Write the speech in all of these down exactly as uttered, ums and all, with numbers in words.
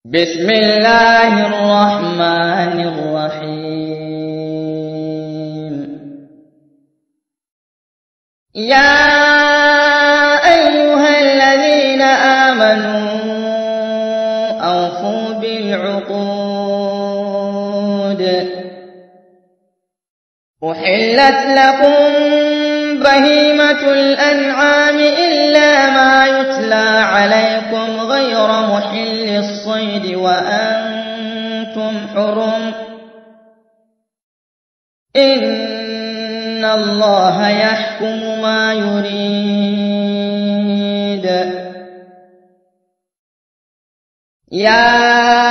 بسم الله الرحمن الرحيم. يا أيها الذين آمنوا أوفوا بالعقود. أحلت لكم بهيمة الأنعام إلا ما يتلى عليكم غير محل الصيد وأنتم حرم. إن الله يحكم ما يريد. يا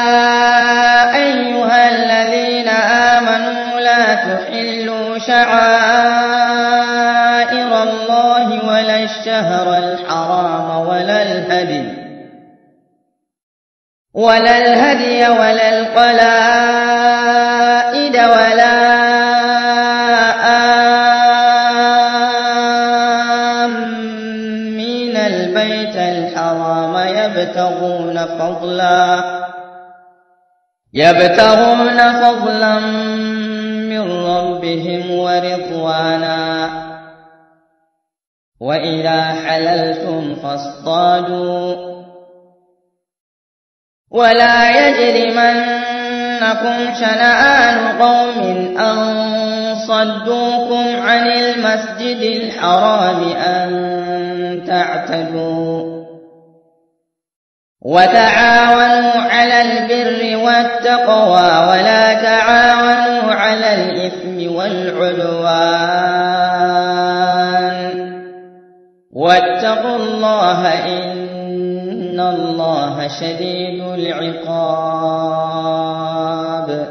أيها الذين آمنوا لا تحلوا شعائر الله ولا الشهر الحرام ولا الهدي ولا الهدي ولا القلائد ولا آمين البيت الحرام يبتغون فضلا يبتغون فضلا من ربهم ورضوانا. وإذا حللتم فاصطادوا ولا يجرمنكم شنآن قوم أن صدوكم عن المسجد الحرام أن تعتدوا. وتعاونوا على البر والتقوى ولا تعاونوا على الإثم والعدوان. واتقوا الله إن الله شديد العقاب.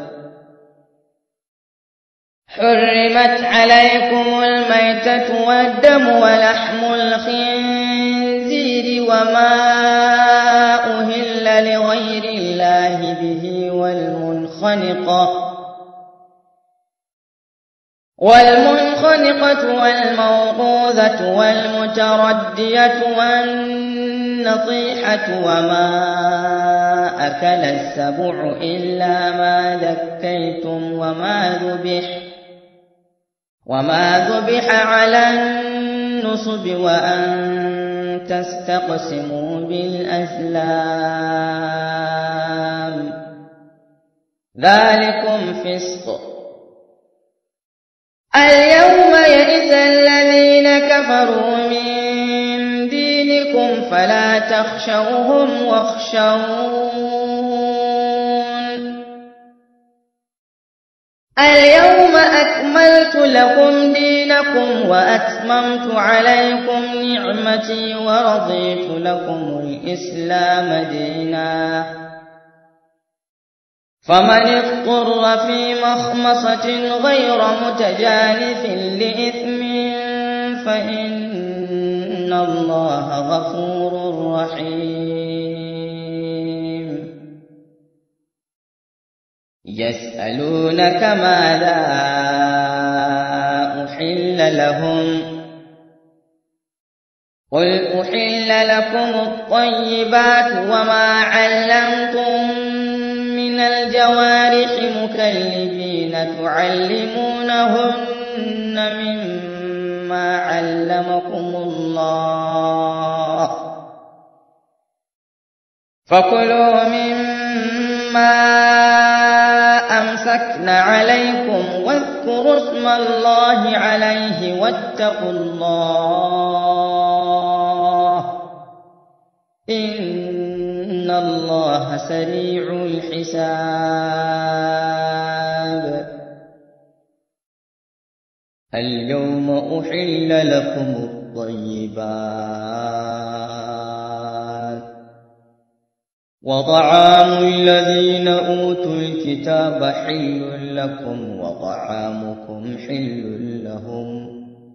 حرمت عليكم الميتة والدم ولحم الخنزير وما أهل لغير الله به والمنخنقة والمنخنقة والموقوذة والمتردية والنطيحة وما أكل السبع إلا ما ذكيتم وما ذبح وما ذبح على النصب وأن تستقسموا بالأزلام. ذلكم فسق. اليوم يئس الذين كفروا من دينكم فلا تخشوهم واخشون. اليوم أكملت لكم دينكم وأتممت عليكم نعمتي ورضيت لكم الإسلام دينا. فمن اضطر في مخمصة غير متجانف لإثم فإن الله غفور رحيم. يسألونك ماذا أحل لهم قل أحل لكم الطيبات وما علمتم من الجوارح مكلبين تعلمونهن مما علمكم الله فكلوا مما أمسكن عليكم واذكروا اسم الله عليه واتقوا الله إن الله سريع الحساب. اليوم أحل لكم الطيبات وطعام الذين أوتوا الكتاب حل لكم وطعامكم حل لهم.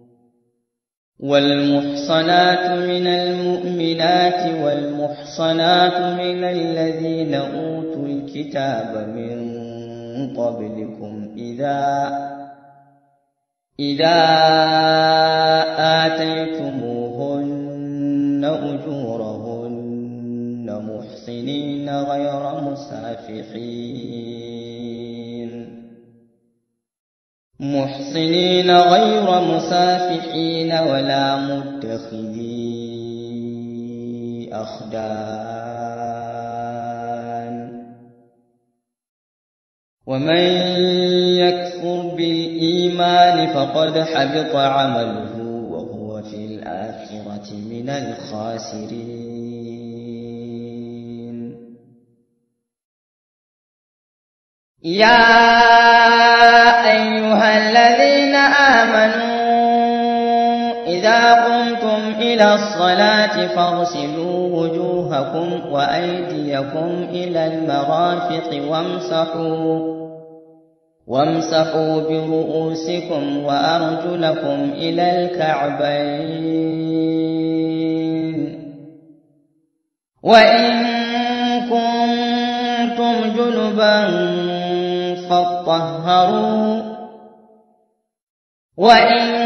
والمحصنات من المؤمنات والمحصنات من الذين أوتوا الكتاب من قبلكم إذا إذا آتيتموهن أجورهن محصنين غير مسافحين محصنين غير مسافحين ولا متخذي أخدان ومن يكفر بالإيمان فقد حبط عمله وهو في الآخرة من الخاسرين يا أيها الذين آمنوا إذا قمتم إلى الصلاة فاغسلوا وجوهكم وأيديكم إلى المرافق وامسحوا وامسحوا برؤوسكم وأرجلكم إلى الكعبين وإن كنتم جنبا فاطهروا وإن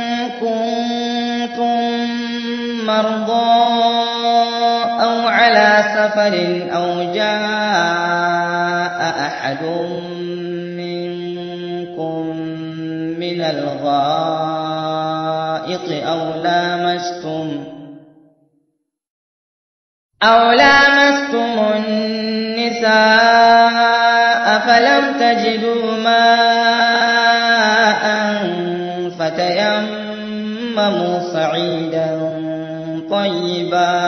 كنتم مرضى أو على سفر أو جاء أحد منكم من الغائط أو لامستم أو لامستم النساء فلم تجدوا ماء فتيمموا صعيدا طيبا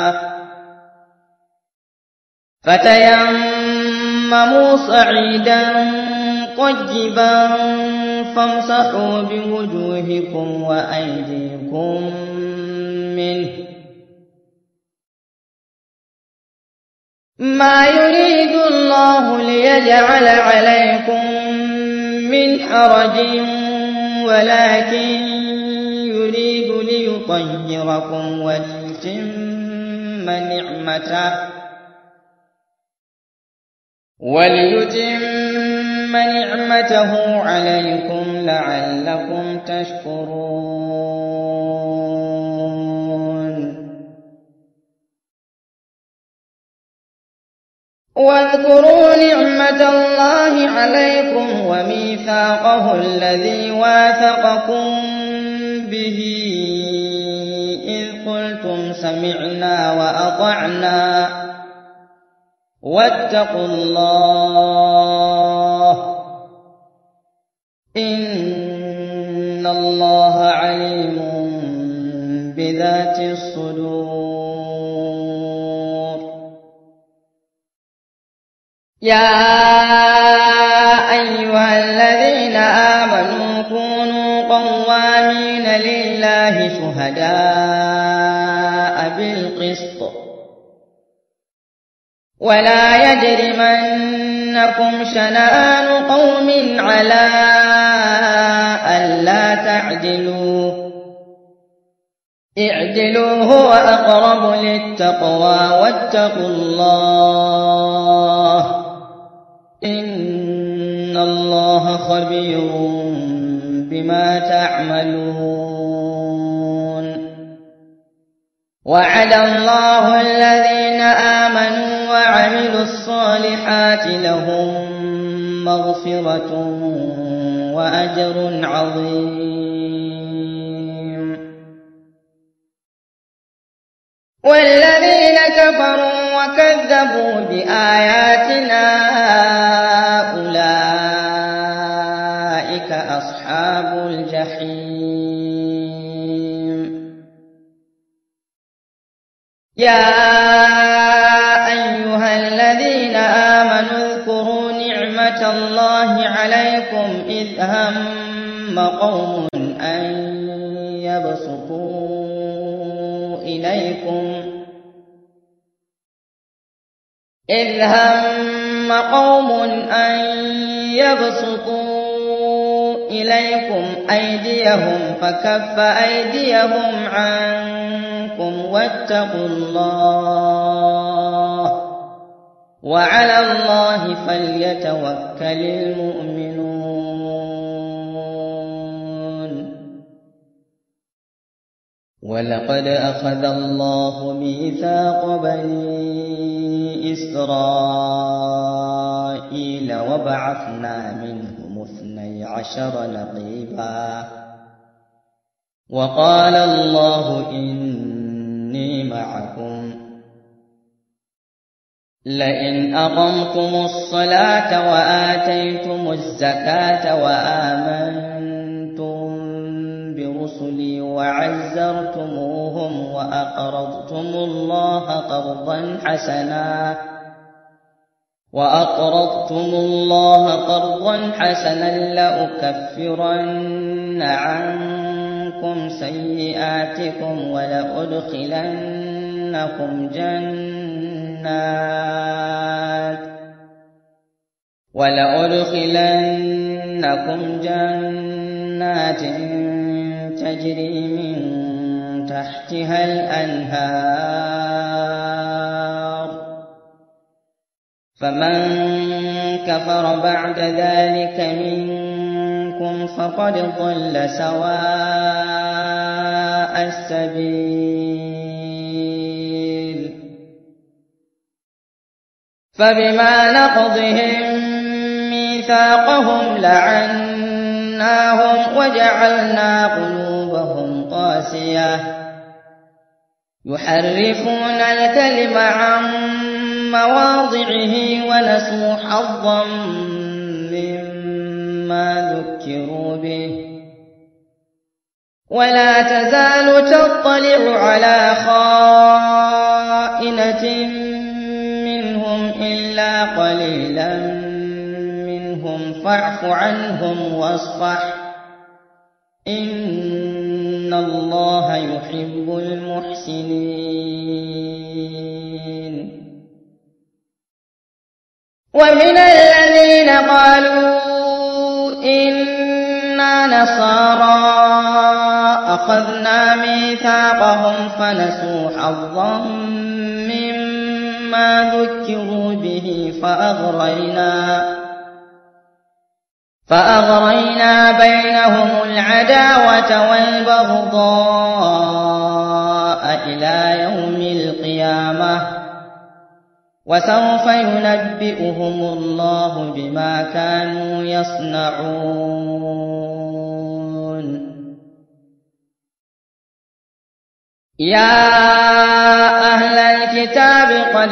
فتيمموا صعيدا طيبا فامسحوا بوجوهكم وأيديكم منه ما يريد الله ليجعل عليكم من حرج ولكن يريد ليطهركم وليتم نعمته وليتم نعمته عليكم لعلكم تشكرون واذكروا نعمة الله عليكم وميثاقه الذي واثقكم به إذ قلتم سمعنا وأطعنا واتقوا الله إن الله عليم بذات الصدور يا أيها الذين آمنوا كونوا قوامين لله شهداء بالقسط ولا يجرمنكم شنآن قوم على ألا تعدلوا اعدلوا هو أقرب للتقوى واتقوا الله إن الله خبير بما تعملون وعد الله الذين آمنوا وعملوا الصالحات لهم مغفرة وأجر عظيم والذين كفروا وكذبوا بآياتنا أولئك أصحاب الجحيم يا أيها الذين آمنوا اذكروا نعمة الله عليكم إذ هم قوم أن يبسطوا إليكم إذ هم قوم أن يبسطوا إليكم أيديهم فكف أيديهم عنكم واتقوا الله وعلى الله فليتوكل المؤمنون ولقد أخذ الله ميثاق بني إسرائيل وبعثنا منهم اثني عشر نقيبا وقال الله إني معكم لئن أقمتم الصلاة وآتيتم الزكاة وآمنتم برسلي وعزرتموهم وأقرضتم الله قرضا حسنا وأقرضتم الله قرضا حسنا لأكفرن عنكم سيئاتكم ولأدخلنكم جنات ولأدخلنكم جنات تجري من تحتها الأنهار فمن كفر بعد ذلك منكم فقد ضل سواء السبيل فبما نقضهم ميثاقهم لعناهم وجعلنا قلوبهم قاسية يحرفون الكلم عن مواضعه ونسوا حظا مما ذكروا به ولا تزال تطلع على خائنة منهم إلا قليلا منهم فاعف عنهم واصفح إن الله يحب المحسنين ومن الذين قالوا إنا نصارى أخذنا ميثاقهم فنسوا حظا مما ذكروا به فأغرينا فأغرينا بينهم العداوة والبغضاء إلى يوم القيامة وسوف ينبئهم الله بما كانوا يصنعون يا أهل الكتاب قد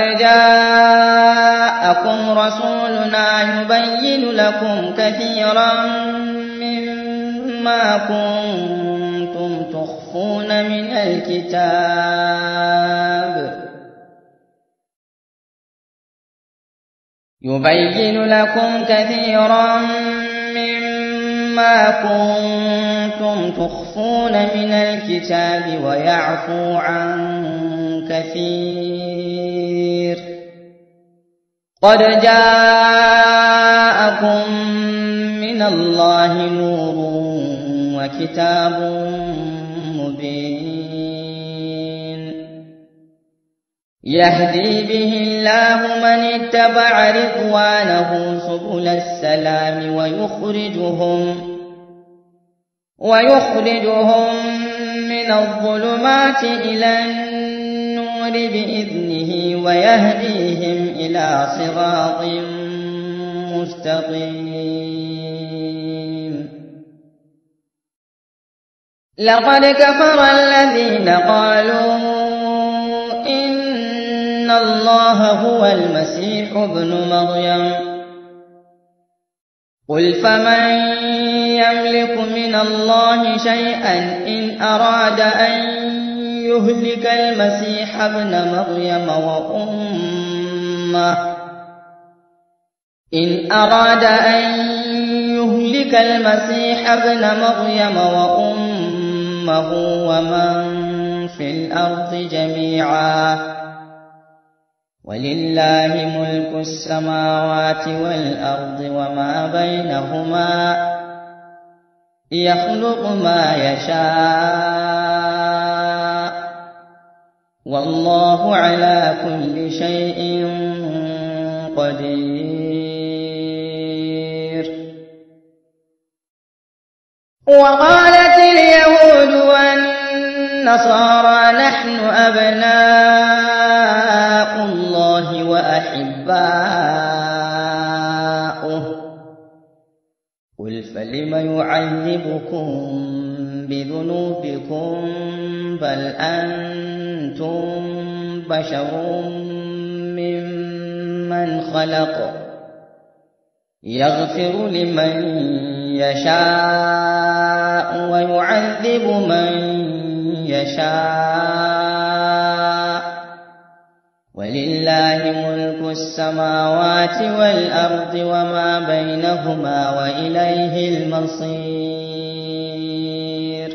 جاءكم رسولنا يبين لكم كثيرا مما كنتم تخفون من الكتاب يبين لكم كثيرا مما كنتم تخفون من الكتاب ويعفو عن كثير قد جاءكم من الله نور وكتاب مبين يهدي به الله من اتبع رضوانه سبل السلام ويخرجهم ويخرجهم من الظلمات إلى النور بإذنه ويهديهم إلى صراط مستقيم لقد كفر الذين قالوا إن الله هو المسيح ابن مريم قل فمن يملك من الله شيئا إن أراد أن يهلك المسيح ابن مريم وأمه إن أراد أن يهلك المسيح ابن مريم وأمه ومن في الأرض جميعا ولله ملك السماوات والأرض وما بينهما يخلق ما يشاء والله على كل شيء قدير وقالت اليهود والنصارى نحن أبناء الله وأحباؤه قل فلم يعذبكم بذنوبكم بل أنتم بشر ممن خلق يغفر لمن يشاء ويعذب من يشاء ولله ملك السماوات والأرض وما بينهما وإليه المصير.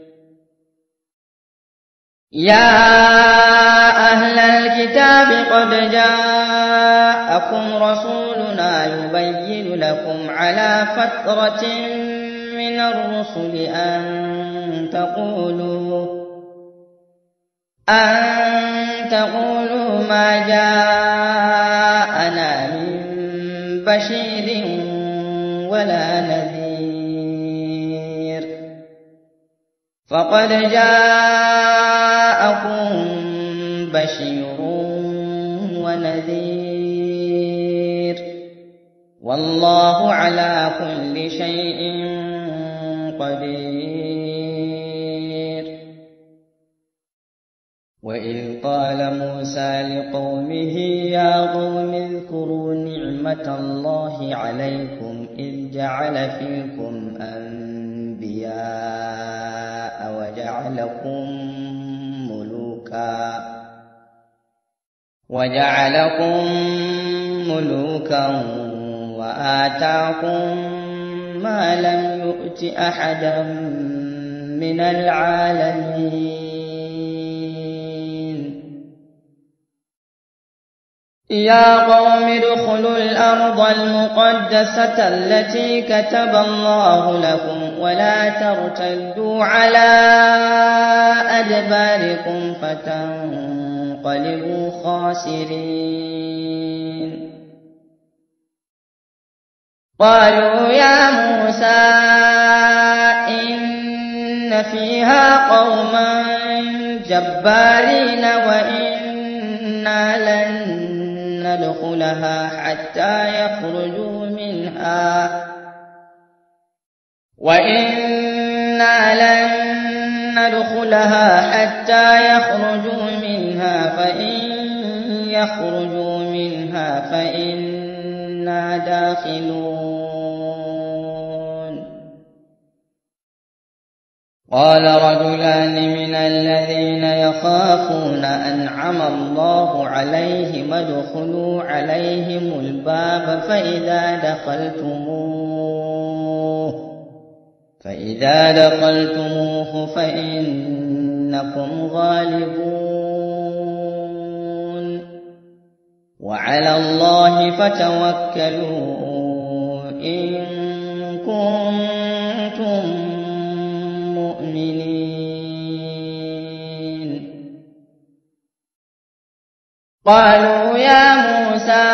يا أهل الكتاب قد جاءكم رسولنا يبين لكم على فترة من الرسل أن تقولوا أن تقولوا ما جاءنا من بشير ولا نذير فقد جاءكم بشير ونذير والله على كل شيء قدير. وإذ قال موسى لقومه يا قوم اذكروا نعمة الله عليكم إذ جعل فيكم أنبياء وجعلكم ملوكا وجعلكم ملوكا وآتاكم ما لم يؤت أحدا من العالمين. يا قوم ادخلوا الأرض المقدسة التي كتب الله لكم ولا ترتدوا على أدباركم فتنقلبوا خاسرين. قالوا يا موسى إن فيها قوما جبارين وإنا لن ندخلها حتى يخرجوا منها وإنا لن ندخلها حتى يخرجوا منها فإن يخرجوا منها فإنا داخلون. قال رجلان من الذين يخافون أنعم الله عليهم ادخلوا عليهم الباب فإذا دخلتموه فإذا دخلتموه فإنكم غالبون وعلى الله فتوكلوا إن كنتم مؤمنين. قالوا يا موسى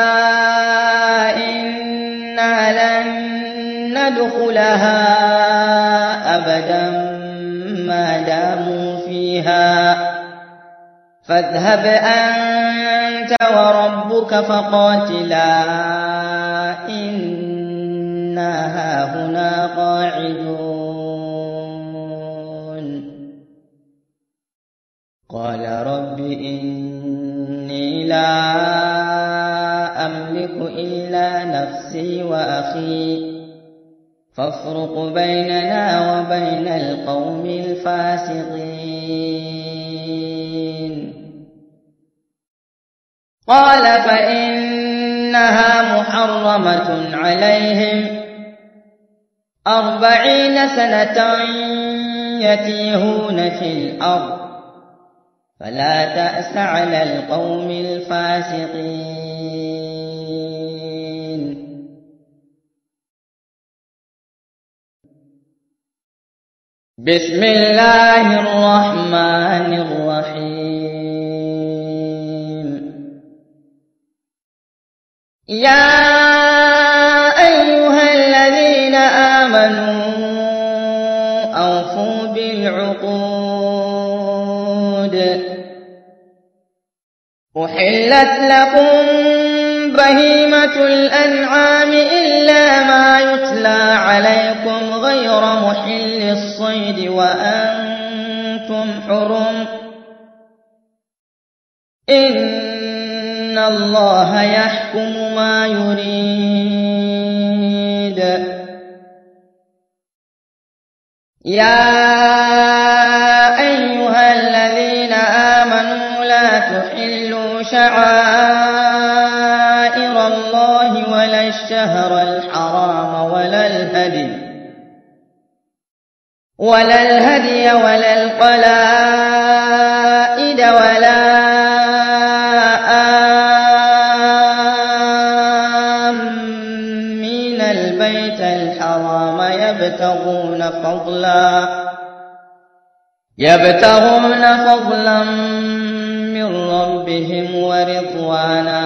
إنا لن ندخلها أبدا ما داموا فيها فاذهب أنت وربك فقاتلا إنا هاهنا قاعدون. قال رب إني لا أملك إلا نفسي وأخي فافرق بيننا وبين القوم الفاسقين. قال فإنها محرمة عليهم أربعين سنة يتيهون في الأرض فلا تأس على القوم الفاسقين. بسم الله الرحمن الرحيم. يا أيها الذين آمنوا أوفوا بالعقود أحلت لكم بهيمة الأنعام إلا ما يتلى عليكم غير محل الصيد وأنتم حرم إن الله يحكم ما يريد. يا أيها الذين آمنوا لا تحلوا شعائر الله ولا الشهر الحرام ولا الهدي ولا الهدي ولا القلائد ولا آمين البيت الحرام يبتغون فضلا يبتغون فضلا من ربهم ورضوانا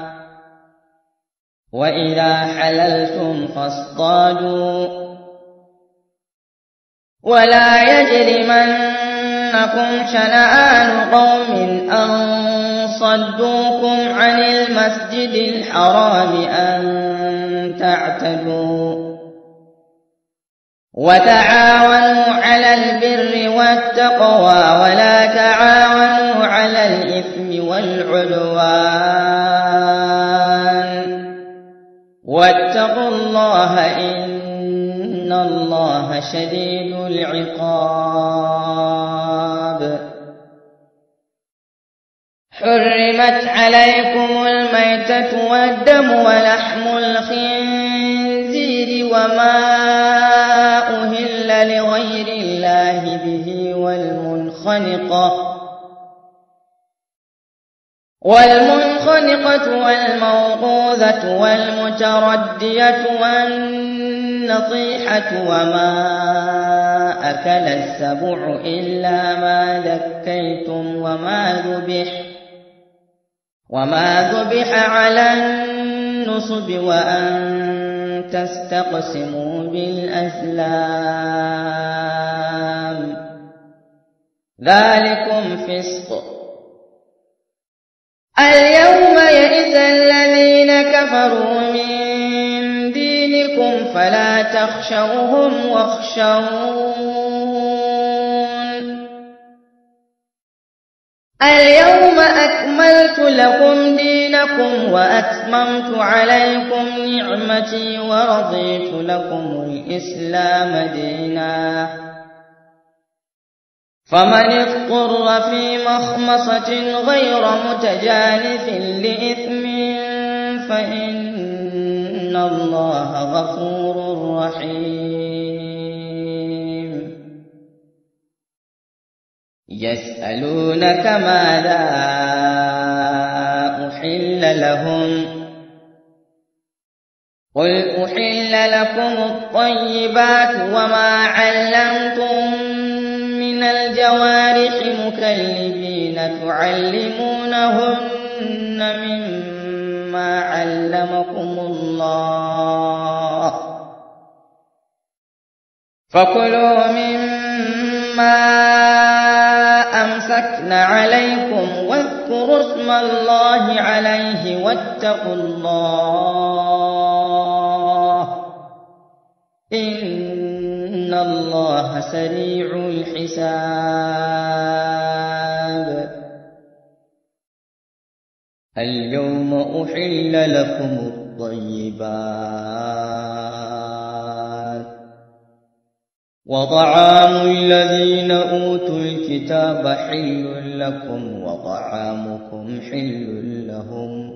وإذا حللتم فاصطادوا ولا يجرمنكم شنآن قوم أن صدوكم عن المسجد الحرام أن تعتدوا وتعاونوا على البر والتقوى ولا تعاونوا على الإثم والعدوان واتقوا الله إن الله شديد العقاب. حرمت عليكم الميتة والدم ولحم الخنزير وما أهل لغير الله به والمنخنقة والمنخنقة والموقوذة والمتردية والنطيحة وما أكل السبع إلا ما ذكيتم وما ذبح وما ذبح على النصب وأن تستقسموا بالأزلام ذلكم فسق. اليوم يئس الذين كفروا من دينكم فلا تخشوهم واخشون اليوم أكملت لكم دينكم وأتممت عليكم نعمتي ورضيت لكم الإسلام دينا فمن اضطر في مخمصة غير متجانف لإثم فإن الله غفور رحيم. يسألونك ماذا أحل لهم قل أحل لكم الطيبات وما علمتم من الجوارح مكلبين تعلمونهن مما علمكم الله فكلوا مما أمسكن عليكم واذكروا اسم الله عليه واتقوا الله إن الله سريع الحساب. اليوم أحل لكم الطيبات وطعام الذين أوتوا الكتاب حل لكم وطعامكم حل لهم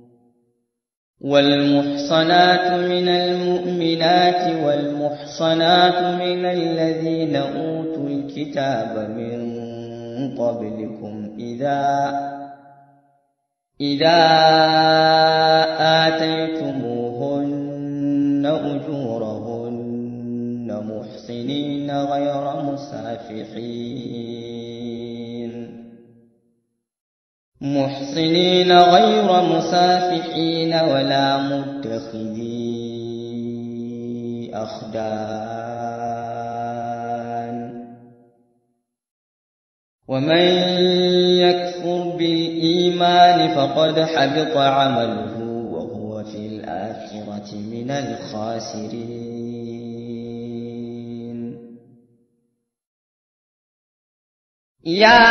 والمحصنات من المؤمنات والمحصنات من الذين أوتوا الكتاب من قبلكم إذا إذا آتيتموهن أجورهن محصنين غير مسافحين محصنين غير مسافحين ولا متخذي أخدان ومن يكفر بالإيمان فقد حبط عمله الآخرة من الخاسرين. يا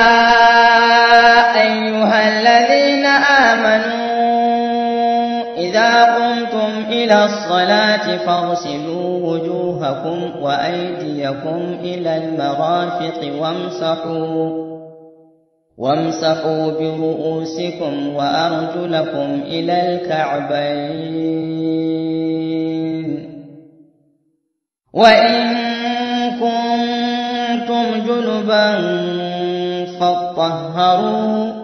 أيها الذين آمنوا إذا قمتم إلى الصلاة فاغسلوا وجوهكم وأيديكم إلى المرافق وامسحوا وامسحوا برؤوسكم وأرجلكم إلى الكعبين، وإن كنتم جنبا فاطهروا،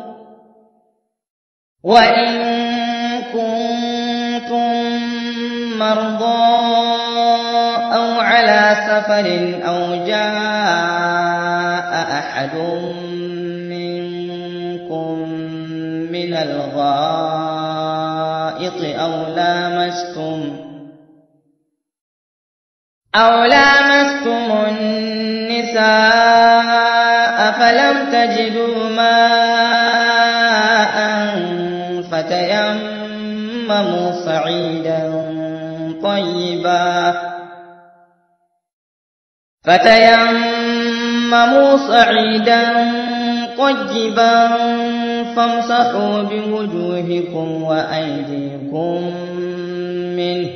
وإن كنتم مرضى أو على سفر أو جاء أحد منكم من الغائط أو لامستم أو لامستم النساء فلم تجدوا ماء فتيمموا صعيدا طيبا فتيمموا صعيدا طيبا فامسحوا بوجوهكم وأيديكم منه،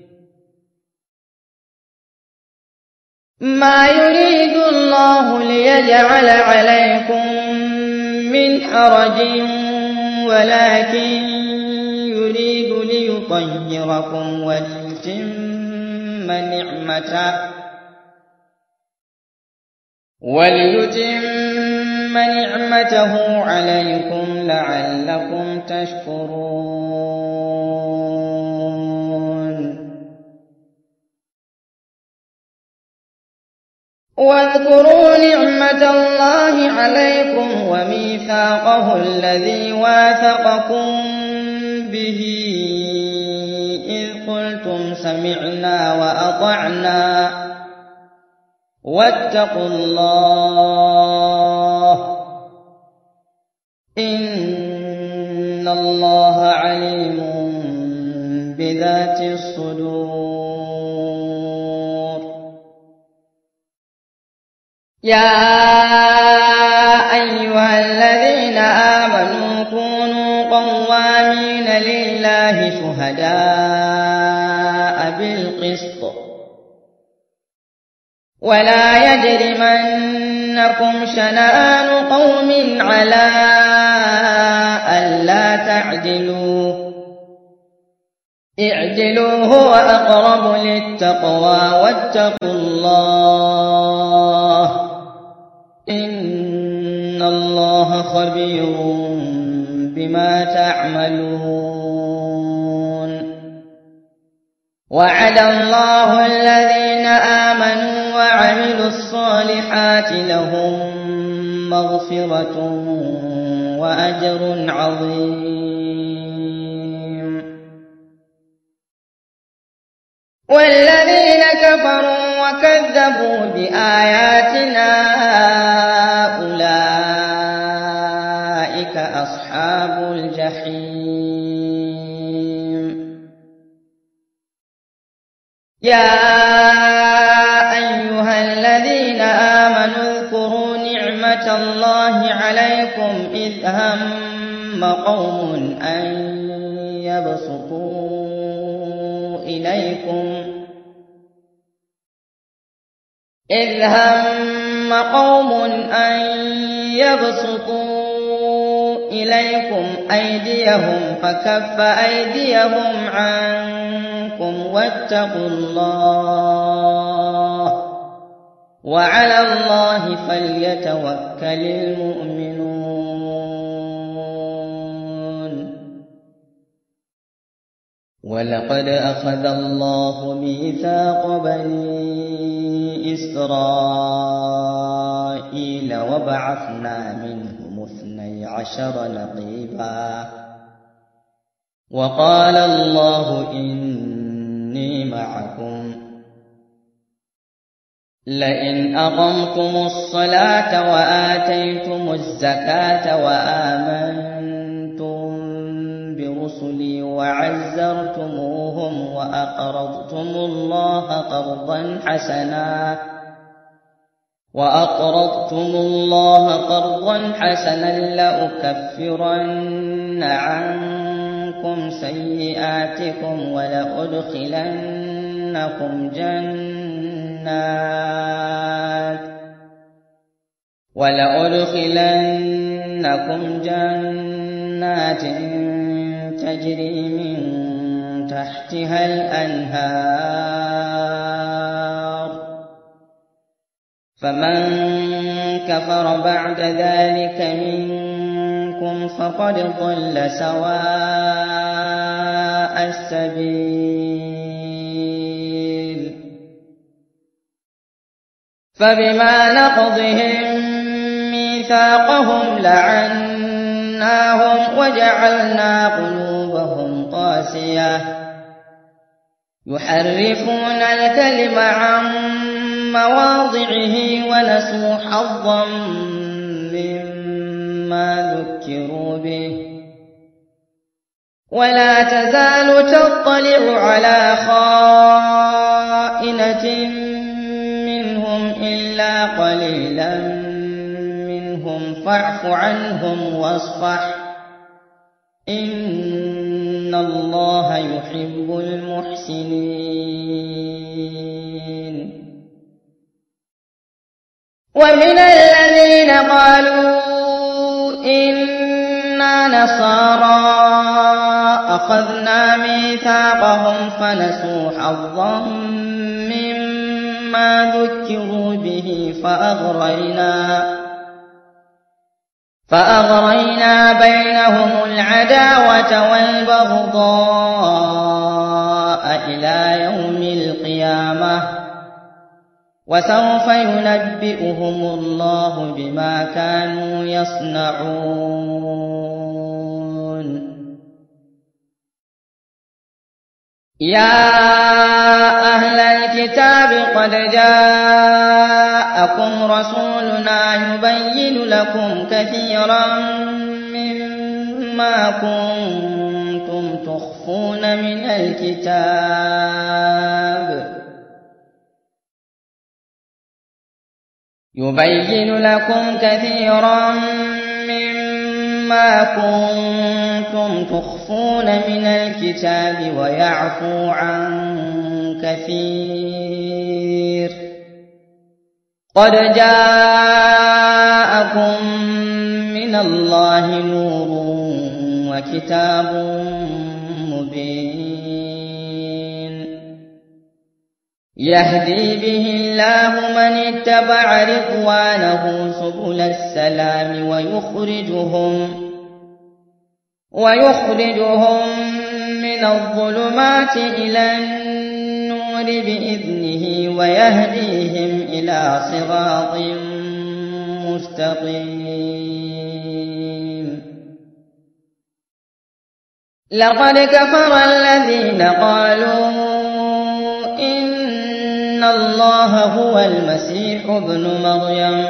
ما يريد الله ليجعل عليكم من حرج ولكن يريد ليطهركم وليتم نعمته وليتم نعمته عليكم لعلكم تشكرون. واذكروا نعمة الله عليكم وميثاقه الذي واثقكم به إذ قلتم سمعنا وأطعنا واتقوا الله إن الله عليم بذات الصدور. يا أيها الذين آمنوا كونوا قوامين لله شهداء بالقسط ولا يجرمنكم شنآن قوم على ألا تعدلوا اعدلوا هو أقرب للتقوى واتقوا الله إن الله خبير بما تعملون. وعد الله الذين آمنوا وعملوا الصالحات لهم مغفرة وأجر عظيم. والذين كفروا وكذبوا بآياتنا أولئك أصحاب الجحيم. يا أيها الذين آمنوا اذكروا نعمة الله عليكم إذ هم قوم أن يبسطوا إليكم إذ هم قوم أن يبسطوا إليكم أيديهم فكف أيديهم عنكم واتقوا الله وعلى الله فليتوكل المؤمنون. ولقد أخذ الله ميثاق بني إسرائيل وبعثنا منهم اثني عشر نقيبا وقال الله إني معكم لئن أقمتم الصلاة وآتيتم الزكاة وآمنتم برسلي وعزرتموهم وأقرضتم الله قرضا حسنا وأقرضتم الله قرضا حسنا لأكفرن عنكم سيئاتكم ولأدخلنكم جنات ولأدخلنكم جنات تجري من تحتها الأنهار فمن كفر بعد ذلك منكم فقد ضل سواء السبيل فبما نقضهم ميثاقهم لعناهم وجعلنا قلوبهم قاسية يحرفون الكلم عن مواضعه ونسوا حظا مما ذكروا به ولا تزال تطلع على خائنة منهم إلا قليلا منهم فاعف عنهم واصفح إن الله يحب المحسنين ومن الذين قالوا إنا نصارى أخذنا ميثاقهم فنسوا حظا مما ذكروا به فأغرينا فأغرينا بينهم العداوة والبغضاء إلى يوم القيامة وسوف ينبئهم الله بما كانوا يصنعون يا أهل الكتاب قد جاءكم رسولنا يبين لكم كثيرا مما كنتم تخفون من الكتاب يبين لكم كثيرا مما كنتم تخفون من الكتاب ويعفو عن كثير قد جاءكم من الله نور وكتاب مبين يهدي به الله من اتبع رضوانه سبل السلام ويخرجهم ويخرجهم من الظلمات إلى النور بإذنه ويهديهم إلى صراط مستقيم لقد كفر الذين قالوا إن الله هو المسيح ابن مريم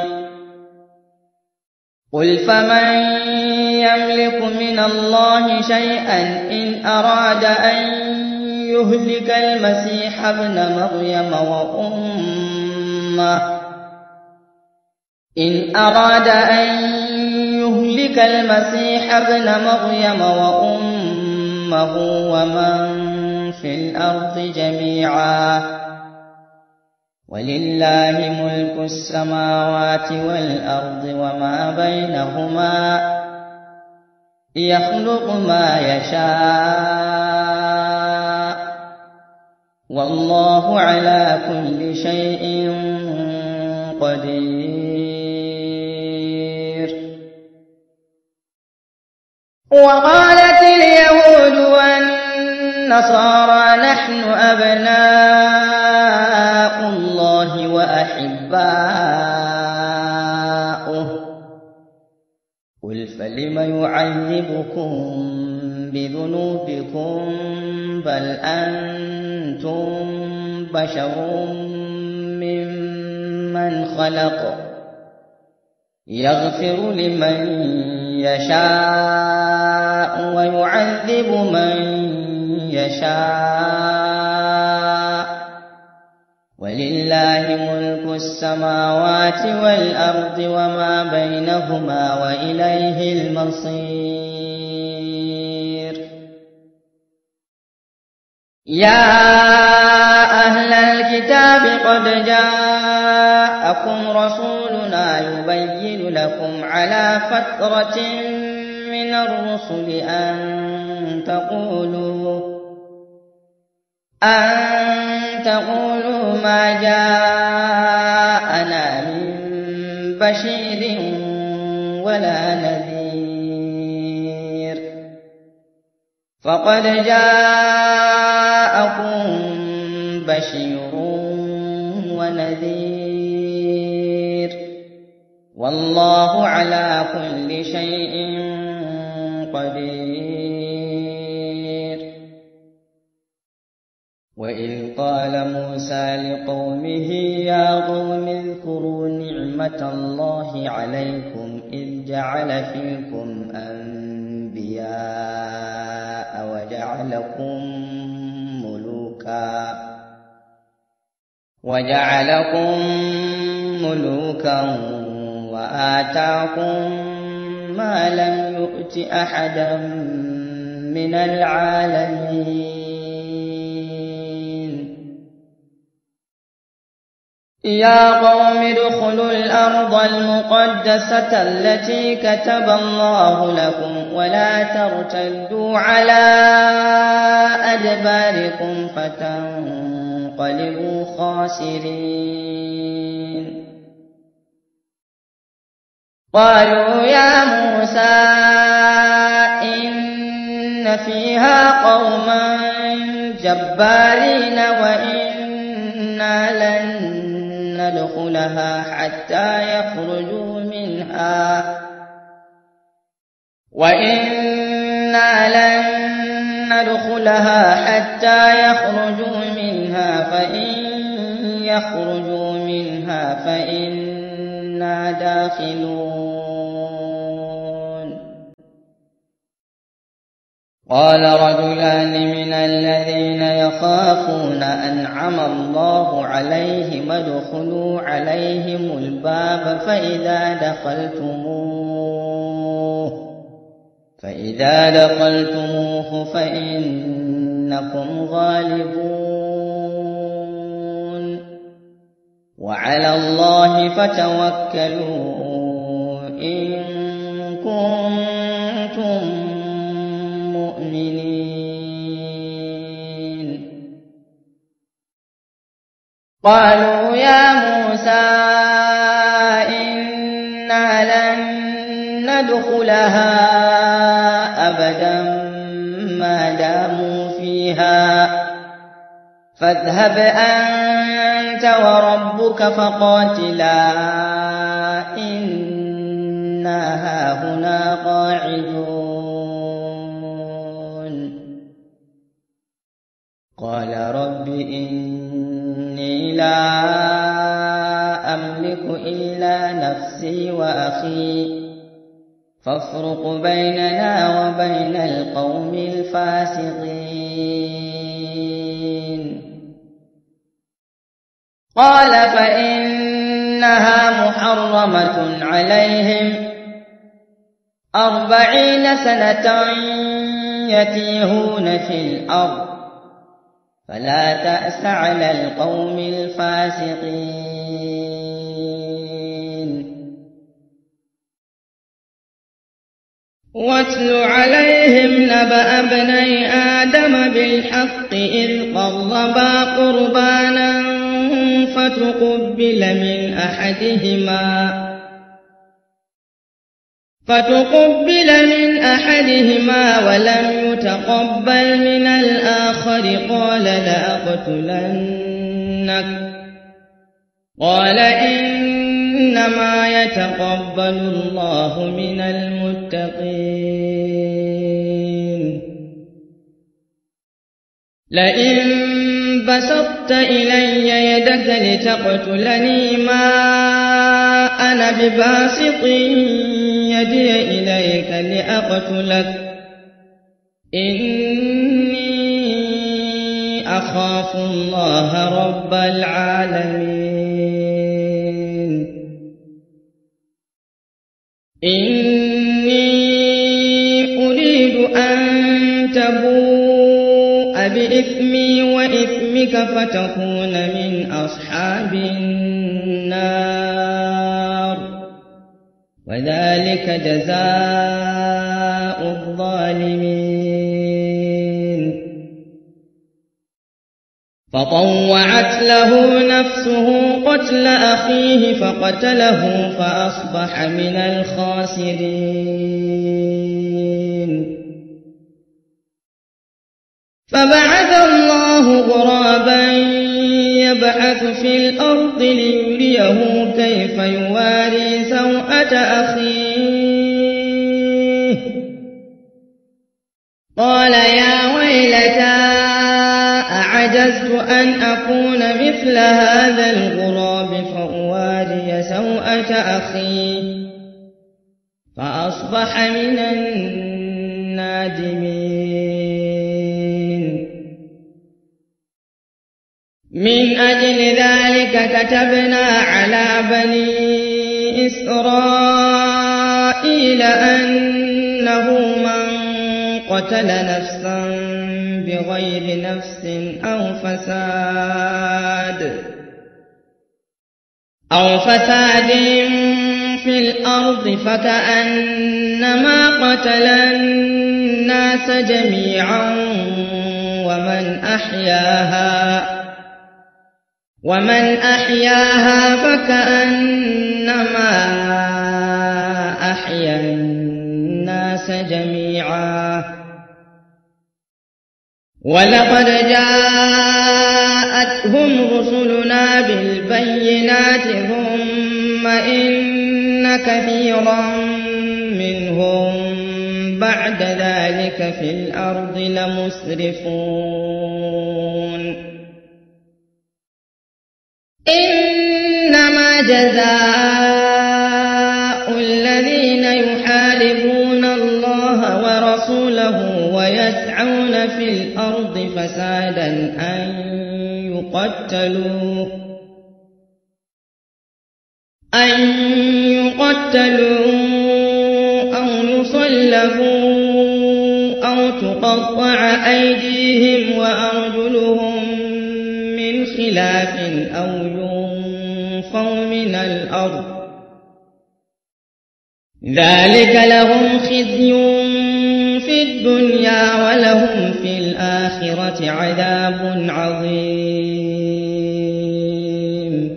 قل فمن يملك من الله شيئا إن أراد أن يهلك المسيح ابن مريم وأمه إن أراد أن يهلك المسيح ابن مريم وأمه ومن في الأرض جميعا ولله ملك السماوات والأرض وما بينهما يخلق ما يشاء والله على كل شيء قدير وقالت اليهود والنصارى نحن أبناء الله وأحباؤه قل فلم يعذبكم بذنوبكم بل أنتم بشر ممن خلق يغفر لمن يشاء ويعذب من يشاء ولله ملك السماوات والأرض وما بينهما وإليه المصير. يا أهل الكتاب قد جاءكم رسولنا يبين لكم على فترة من الرسل أن تقولوا أن تقولوا ما جاءنا من بشير ولا نذير فقد جاءكم بشير ونذير والله على كل شيء قدير. وإذ قال موسى لقومه يا قوم اذكروا نعمة الله عليكم إذ جعل فيكم أنبياء وجعلكم ملوكا وجعلكم ملوكا وآتاكم ما لم يؤت أحدا من العالمين. يا قوم ادخلوا الأرض المقدسة التي كتب الله لكم ولا ترتدوا على أدباركم فتنقلبوا خاسرين. قالوا يا موسى إن فيها قوما جبارين وإنا لن ندخلها حتى يخرجوا منها وإنا لن ندخلها حتى يخرجوا منها فإن يخرجوا منها فإنا داخلون. قال رجلان من الذين يخافون أنعم الله عليهم ادخلوا عليهم الباب فإذا دخلتموه فإذا دخلتموه فإنكم غالبون وعلى الله فتوكلوا إن كنتم مؤمنين. قالوا يا موسى إنا لن ندخلها أبدا ما داموا فيها فاذهب أنت وربك فقاتلا إنا هاهنا قاعدون. قال رب إني لا أملك إلا نفسي وأخي فافرق بيننا وبين القوم الفاسقين. قال فإنها محرمة عليهم أربعين سنة يتيهون في الأرض فلا تأس على القوم الفاسقين. واتل عليهم نبأ ابني آدم بالحق إذ قربا قربانا فتقبل من أحدهما فتقبل من أحدهما ولم يتقبل من الآخر قال لأقتلنك قال إنما يتقبل الله من المتقين. لئن بسطت إلي يدك لتقتلني ما أنا بباسط يدي إليك لأقتلك إني أخاف الله رب العالمين إني أريد أن تبوء بإثمي وإثمك فتكون من أصحاب النار وذلك جزاء الظالمين فطوعت له نفسه قتل أخيه فقتله فأصبح من الخاسرين فبعث الله غرابا يبحث في الأرض ليريه كيف يواري سوءة أخيه قال يا ويلتى أعجزت أن أكون مثل هذا الغراب فأواري سوءة أخي فأصبح من النادمين من أجل ذلك كتبنا على بني إسرائيل أنه من قتل نفسا بغير نفس أو فساد أو فساد في الأرض فكأنما قتل الناس جميعا ومن أحياها ومن أحياها فكأنما أحيا الناس جميعا ولقد جاءتهم رسلنا بالبينات ثم إن كثيرا منهم بعد ذلك في الأرض لمسرفون إنما جزاء الذين يحاربون الله ورسوله ويسعون في الأرض فسادا أن يقتلوا أن يقتلوا أو يصلبوا أو تقطع أيديهم وأرجلهم من خلاف أو ينفوا من الأرض ذلك لهم خزي في الدنيا ولهم في الآخرة عذاب عظيم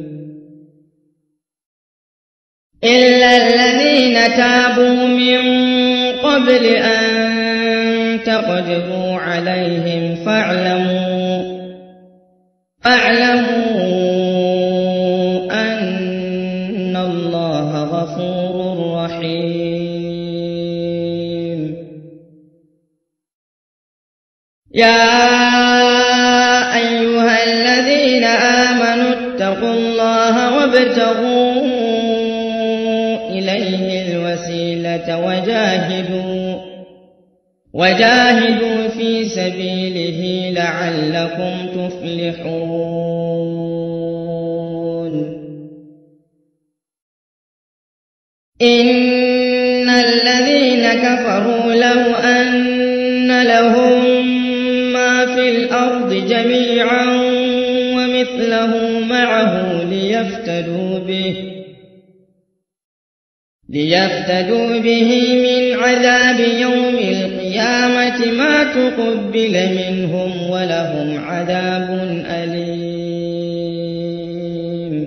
إلا الذين تابوا من قبل أن تقدروا عليهم فاعلموا فاعلموا أن الله غفور رحيم يا أيها الذين آمنوا اتقوا الله وابتغوا إليه الوسيلة وجاهدوا وجاهدوا في سبيله لعلكم تفلحون إن الذين كفروا لو أن لهم ما في الأرض جميعا ومثله معه ليفتدوا به ليفتدوا به من عذاب يوم القيامة ما تقبل منهم ولهم عذاب أليم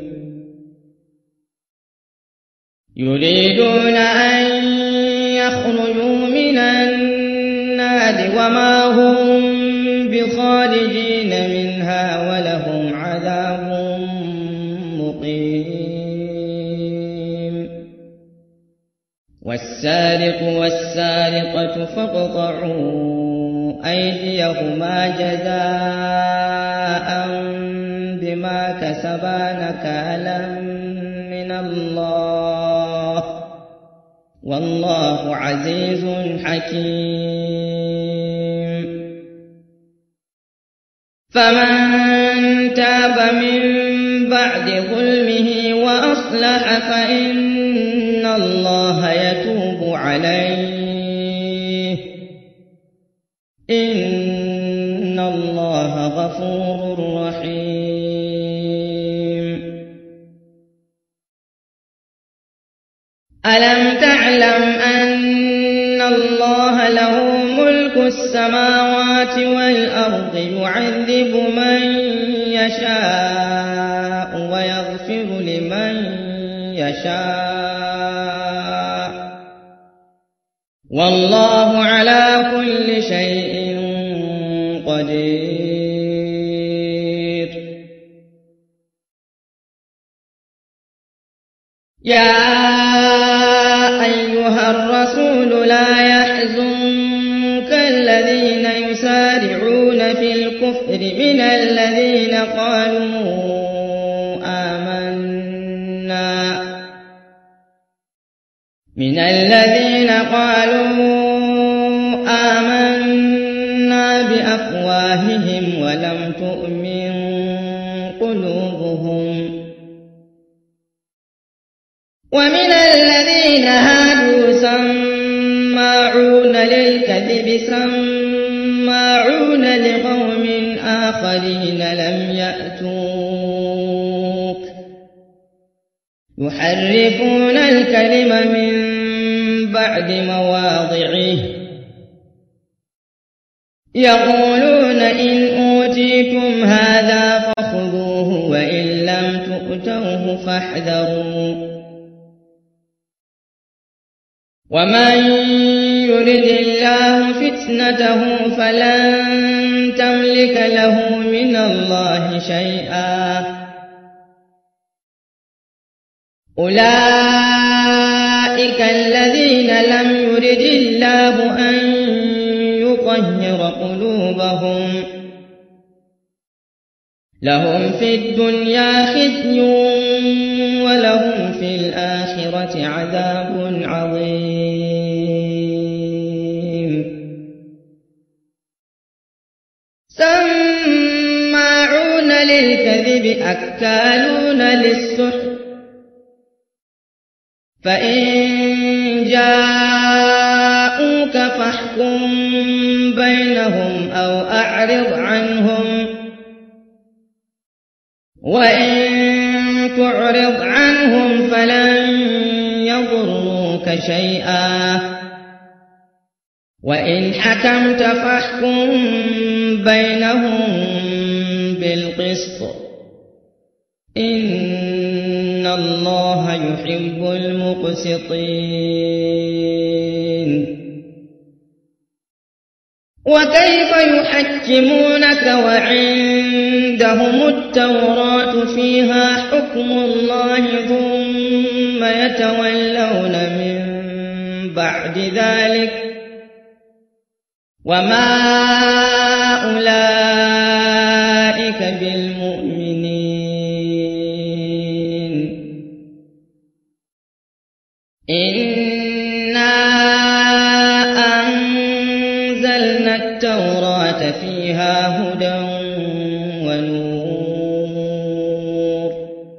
يريدون أن يخرجوا من النار وما هم بخارجين منها ولهم عذاب مقيم والسارق والسارقة فاقطعوا أيديهما جزاء بما كسبا نكالا من الله والله عزيز حكيم فمن تاب من بعد ظلمه وأصلح فإن الله يتوب عليه إن الله غفور رحيم. ألم تعلم أن الله له ملك السماوات والأرض يعذب من يشاء ويغفر لمن يشاء والله على كل شيء قدير. يا أيها الرسول لا يحزنك الذين يسارعون في الكفر من الذين قالوا آمنا من الذين قالوا آمنا بأفواههم ولم تؤمن قلوبهم ومن الذين هادوا سماعون للكذب سماعون لقوم آخرين لم يأتوك يحرفون الكلم من بعد مواضعه يقولون إن أوتيتم هذا فخذوه وإن لم تؤتوه فاحذروا ومن يرد الله فتنته فلن تملك له من الله شيئا أولئك الذين لم يرد الله أن يطهر قلوبهم لهم في الدنيا خزي ولهم في الآخرة عذاب عظيم. سماعون للكذب أكالون للسحت فإن جاءوك فاحكم بينهم أو أعرض عنهم وإن تعرض عنهم فلن يضروك شيئا وإن حكمت فاحكم بينهم بالقسط إن الله يحب المقسطين. وكيف يحكمونك وعندهم التوراة فيها حكم الله ثم يتولون من بعد ذلك وما أولئك بالمؤمنين. إنا أنزلنا التوراة فيها هدى ونور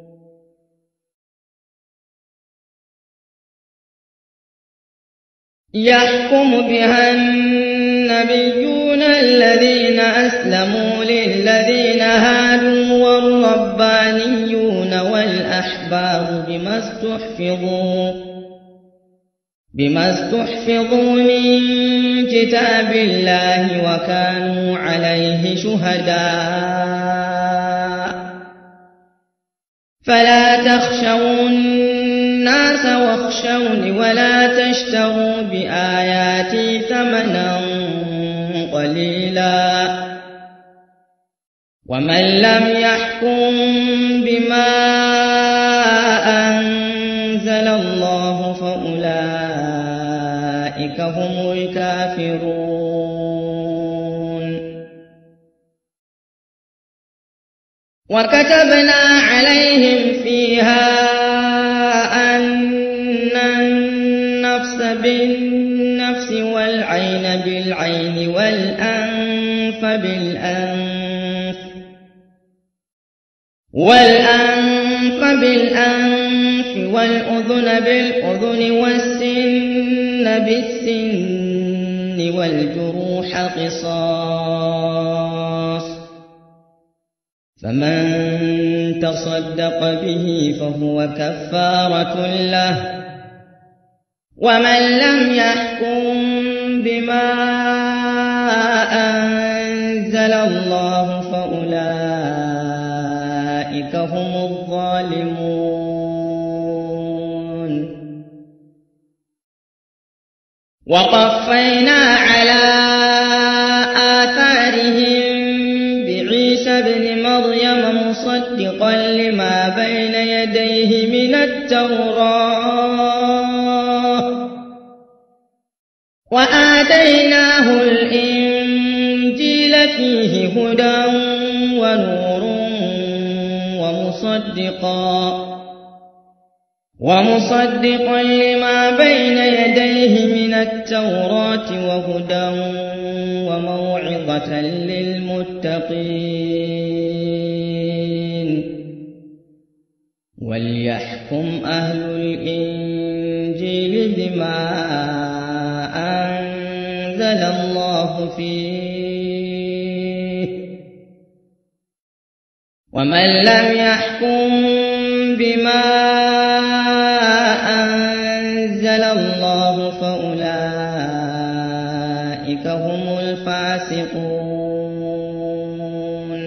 يحكم بها النبيون الذين أسلموا للذين هادوا والربانيون والأحبار بما استحفظوا بما استحفظوا من كتاب الله وكانوا عليه شهداء فلا تخشوا الناس واخشوني ولا تشتروا بآياتي ثمنا قليلا ومن لم يحكم بما أنزل الله فأولئك هم الكافرون. وكتبنا عليهم فيها أن النفس بالنفس والعين بالعين والأنف بالأنف والأنف بالأنف والأذن بالأذن والسن بالسن والجروح قصاص، فمن تصدق به فهو كفارة له، ومن لم يحكم بما أنزل الله فأولئك هم الظالمون. وقفينا على آثارهم بعيسى ابن مريم مصدقا لما بين يديه من التوراة، وآتيناه الإنجيل فيه هدى ونور ومصدقا ومصدقا لما بين يديه من التوراة وهدى وموعظة للمتقين. وليحكم أهل الإنجيل بما أنزل الله فيه، ومن لم يحكم بما أنزل الله فأولئك هم الفاسقون.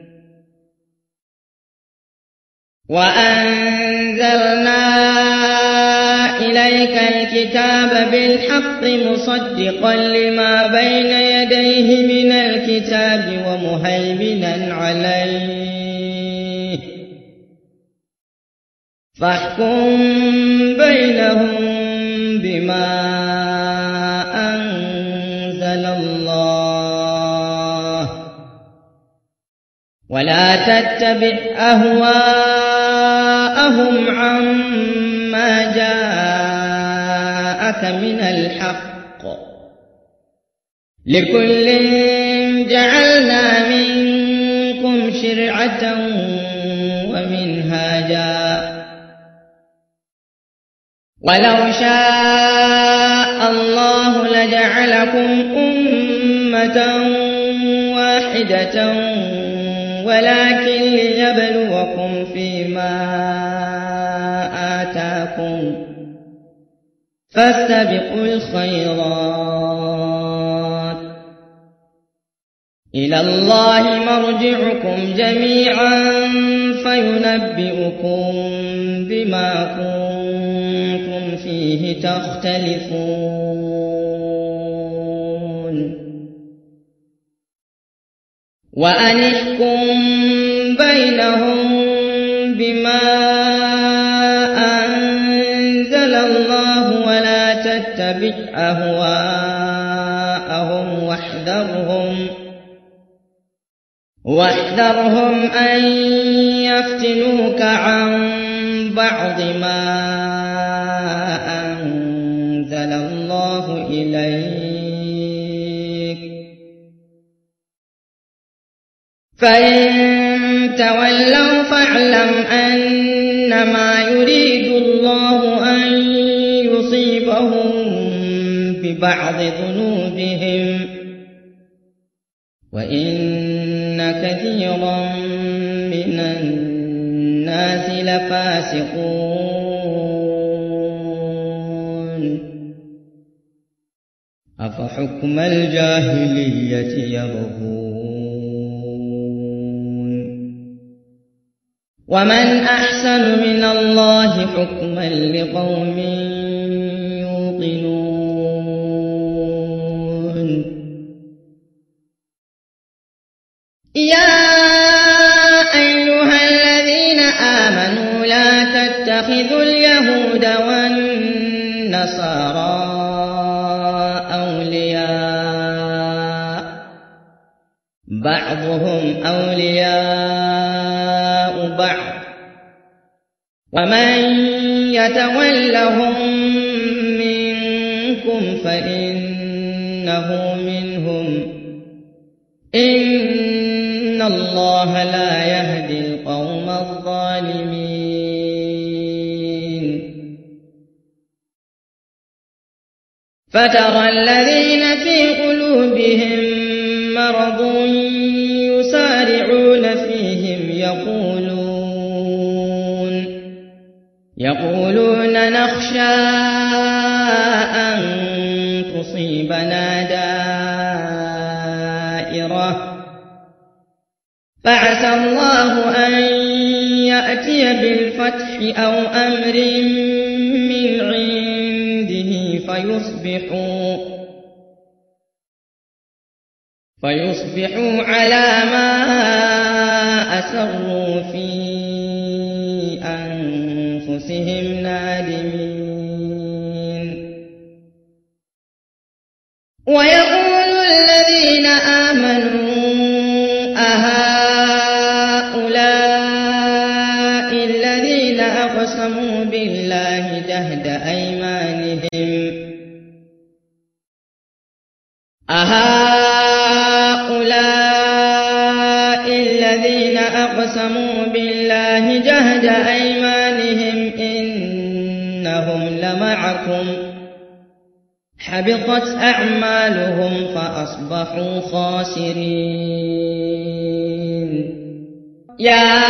وأنزلنا إليك الكتاب بالحق مصدقا لما بين يديه من الكتاب ومهيمنا عليه، فاحكم بينهم بما أنزل الله، ولا تتبع أهواءهم عما جاءك من الحق، لكل جعلنا منكم شرعة ومنهاجا، ولو شاء الله لجعلكم أمة واحدة ولكن ليبلوكم فيما آتاكم، فاستبقوا الخيرات، إلى الله مرجعكم جميعا فينبئكم بما كنتم فيه تختلفون. وأن احكم بينهم بما أنزل الله ولا تتبع أهواءهم واحذرهم واحذرهم أن يفتنوك عن بعض ما أنزل الله إليك، فإن تولوا فاعلم أنما يريد الله أن يصيبهم ببعض ذنوبهم، وإن كثيرا من الناس لفاسقون. أفحكم الجاهلية يبغون، ومن أحسن من الله حكما لقوم يوقنون. يا أيها الذين آمنوا لا تتخذوا اليهود والنصارى أولياء، بعضهم أولياء بعض، ومن يتولهم منكم فإنه منهم، إن الله لا يهدي القوم الظالمين. فترى الذين في قلوبهم مرض يسارعون فيهم يقولون يقولون نخشى أن تصيبنا دائرة فعسى الله أن يأتي بالفتح أو أمر من عنده فيصبحوا فيصبحوا على ما أسروا في أنفسهم نادمين. ويقول الذين آمنوا أهؤلاء الذين أقسموا بالله جهد أيمانهم أهؤلاء الذين أقسموا بالله جهد أيمانهم إنهم لمعكم حبطت أعمالهم فأصبحوا خاسرين. يا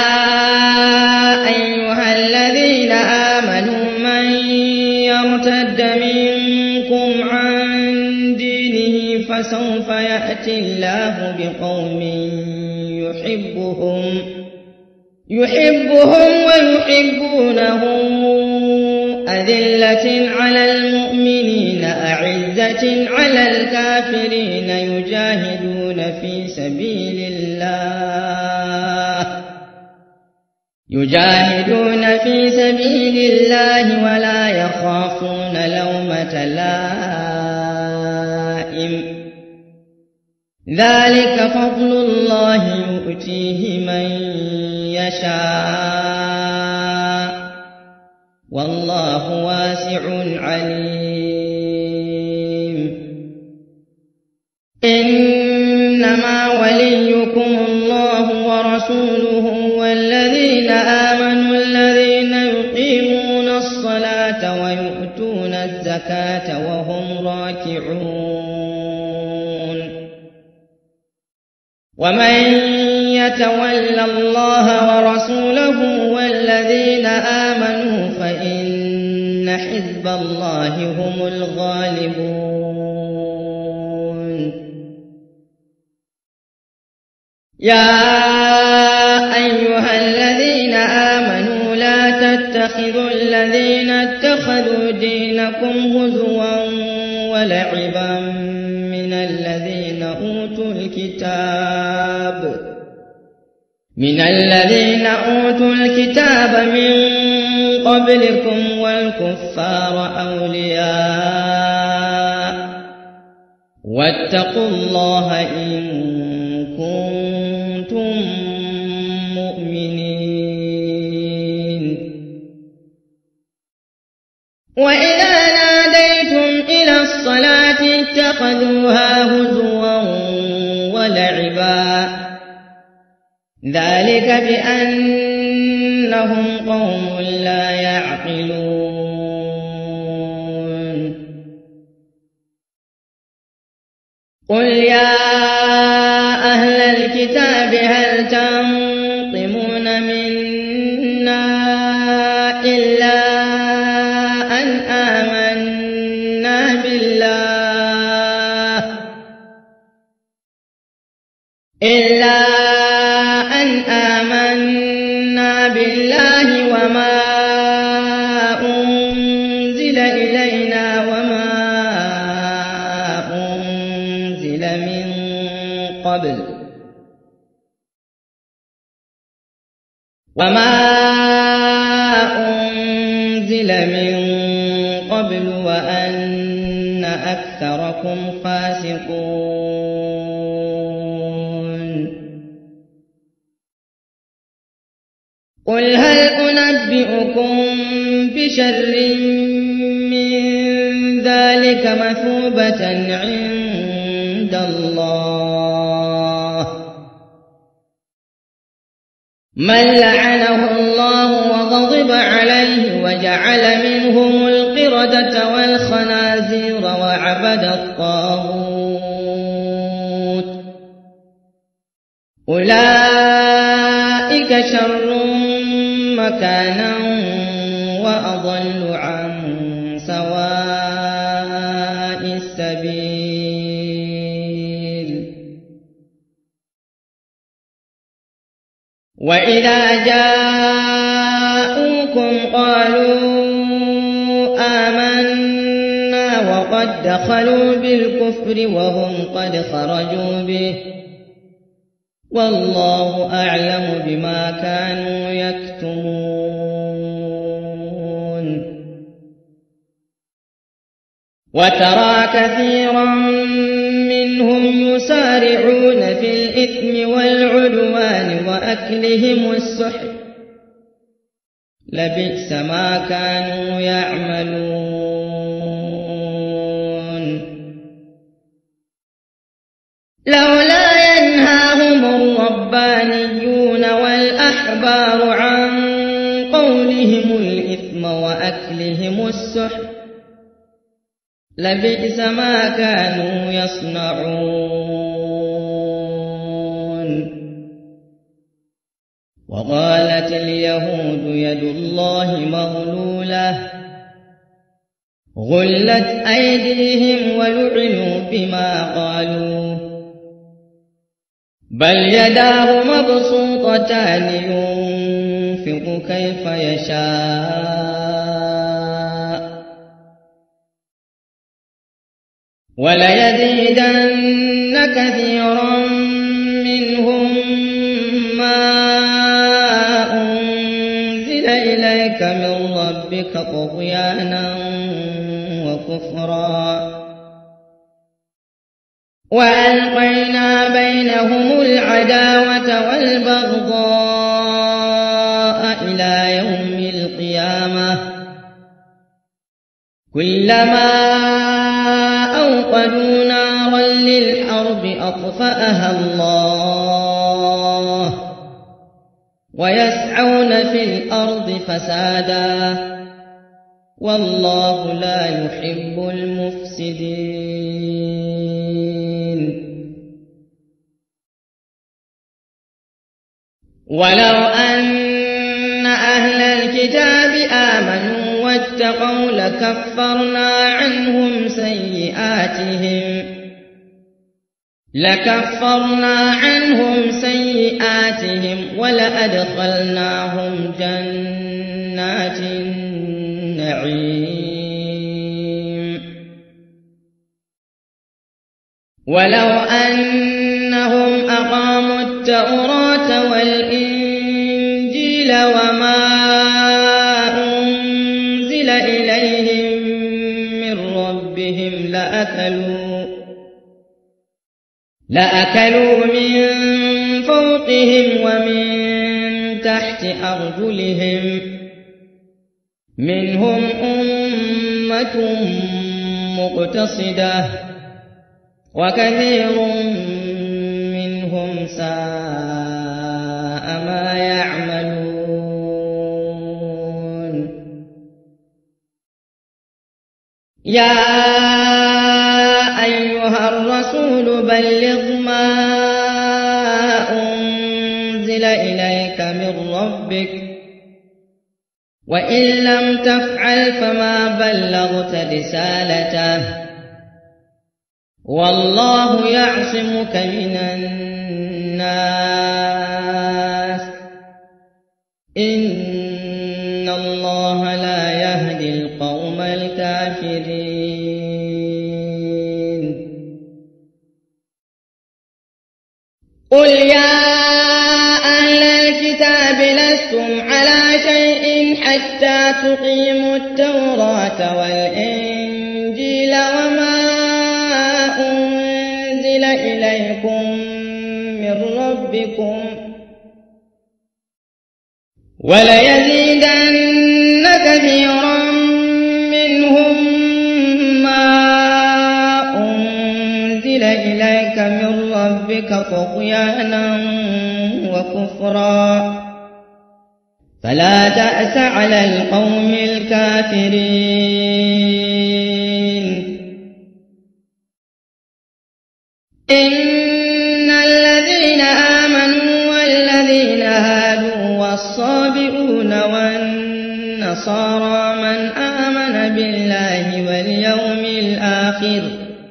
أيها الذين آمنوا من يرتد منكم عن دينه فسوف يأتي الله بقوم يحبهم يحبهم ويحبونه أذلة على المؤمنين أعزة على الكافرين يجاهدون في سبيل الله يجاهدون في سبيل الله ولا يخافون لومة لائم ذلك فضل الله يؤتيه من يشاء والله واسع عليم. إنما وليكم الله ورسوله والذين آمنوا الذين يقيمون الصلاة ويؤتون الزكاة وهم راكعون. ومن يتول الله ورسوله والذين آمنوا فإن حزب الله هم الغالبون. يا أيها الذين آمنوا لا تتخذوا الذين اتخذوا دينكم هزوا ولعبا من الذين أوتوا الكتاب من الذين أوتوا الكتاب من قبلكم والكفار أولياء واتقوا الله إن كنتم مؤمنين. وإذا ناديتم إلى الصلاة اتخذوها هزوا ولعبا ذلك بأنهم قوم لا يعقلون. قل يا أهل الكتاب هل تنقمون منا إلا أن آمنا بالله إلا أن آمنا بالله وما أنزل إلينا وما أنزل من قبل وما أنزل من قبل وأن أكثركم فاسقون. قل هل أنبئكم بشر من ذلك مثوبة عند الله من لعنه الله وغضب عليه وجعل منهم القردة والخنازير وعبد الطاغوت أولئك شر مكانا وأضل عن سواء السبيل. وإذا جاءوكم قالوا آمنا وقد دخلوا بالكفر وهم قد خرجوا به والله أعلم بما كانوا يكتمون. وترى كثيرا منهم يسارعون في الإثم والعدوان وأكلهم السحت لبئس ما كانوا يعملون. لولا ينهاهم الربانيون والأحبار عن قولهم الإثم وأكلهم السحت لبئس ما كانوا يصنعون. وقالت اليهود يد الله مغلولة غلت أيديهم ولعنوا بما قالوا بل يداه مبسوطتان ينفق كيف يشاء وليزيدن كثيرا منهم ما أنزل إليك من ربك طغيانا وكفرا وألقينا بينهم العداوة والبغضاء إلى يوم القيامة كلما أوقدوا نارا للحرب أطفأها الله ويسعون في الأرض فسادا والله لا يحب المفسدين. ولو أن أهل الكتاب آمنوا واتقوا لكفرنا عنهم سيئاتهم لكفرنا عنهم سيئاتهم ولأدخلناهم جنات النعيم. ولو أنهم أقاموا التوراة والإنجيل وما أنزل إليهم من ربهم لأكلوا لأكلوا من فوقهم ومن تحت أرجلهم منهم أمة مقتصدة وكثير منهم ساء ما يعملون. يا أيها الرسول بلغ ما أنزل إليك من ربك وإن لم تفعل فما بلغت رسالته والله يعصمك من الناس إن الله لا يهدي القوم الكافرين. قل يا أهل الكتاب لستم على شيء حتى تقيموا التوراة والإنجيل وما أنزل إليكم من ربكم وليزيدن كثيرا منهم ما أنزل إليك من ربك طغيانا وكفرا فلا تأس على القوم الكافرين إن الذين آمنوا والذين هادوا والصابئون والنصارى من آمن بالله واليوم الآخر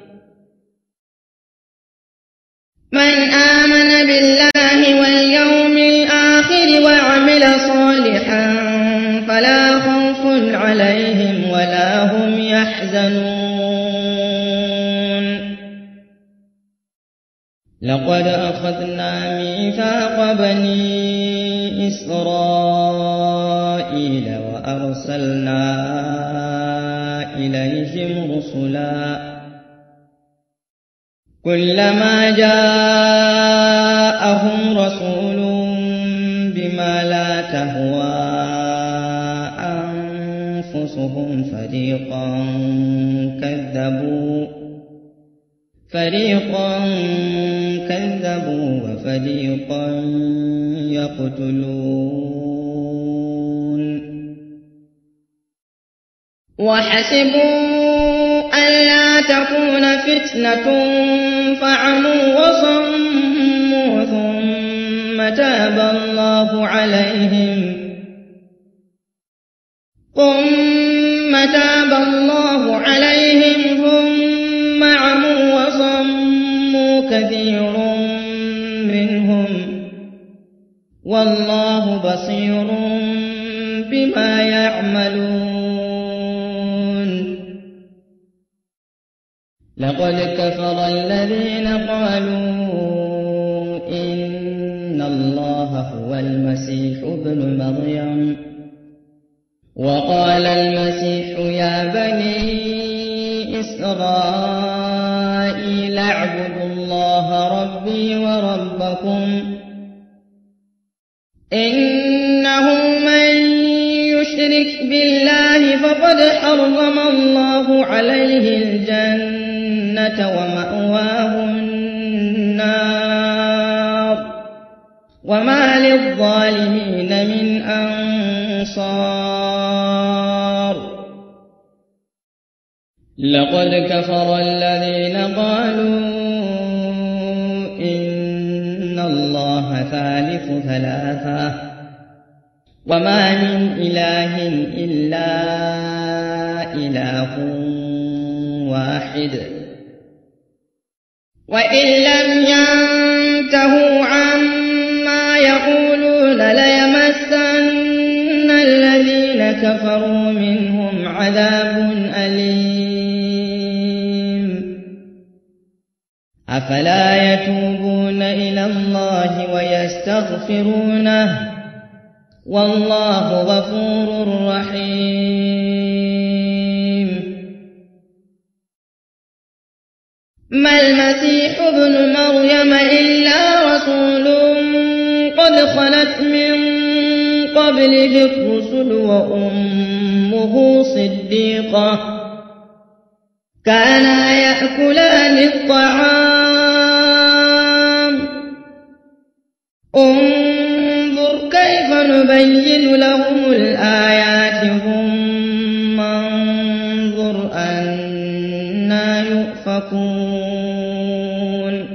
من آمن بالله واليوم الآخر وعمل صالحا فلا خوف عليهم ولا هم يحزنون لقد أخذنا ميثاق بني إسرائيل وأرسلنا إليهم رسلا كلما جاءهم رسول بما لا تهوى أنفسهم فريقا كذبوا فريقا كذبوا وفريقا يقتلون وحسبوا ألا تكون فتنة فعموا وصموا ثم تاب الله عليهم ثم تاب الله عليهم ثم عموا وصموا كثير منهم والله بصير بما يعملون لقد كفر الذين قالوا إن الله هو المسيح ابن مريم وقال المسيح يا بني إسرائيل اعبدوا الله ربي وربكم إنه من يشرك بالله فقد حرم الله عليه الجنة ومأواه النار وما للظالمين من أنصار لقد كفر الذين قالوا إن الله ثالث ثلاثة وما من إله إلا إله واحد وإن لم ينتهوا عما يقولون ليمسن الذين كفروا منهم عذاب أليم أفلا يتوبون إلى الله ويستغفرونه والله غفور رحيم ما المسيح ابن مريم إلا رسول قد خلت من قبله الرسل وأمه صديقة كانا يأكلان الطعام انظر كيف نبين لهم الآيات ثم انظر أنا يؤفكون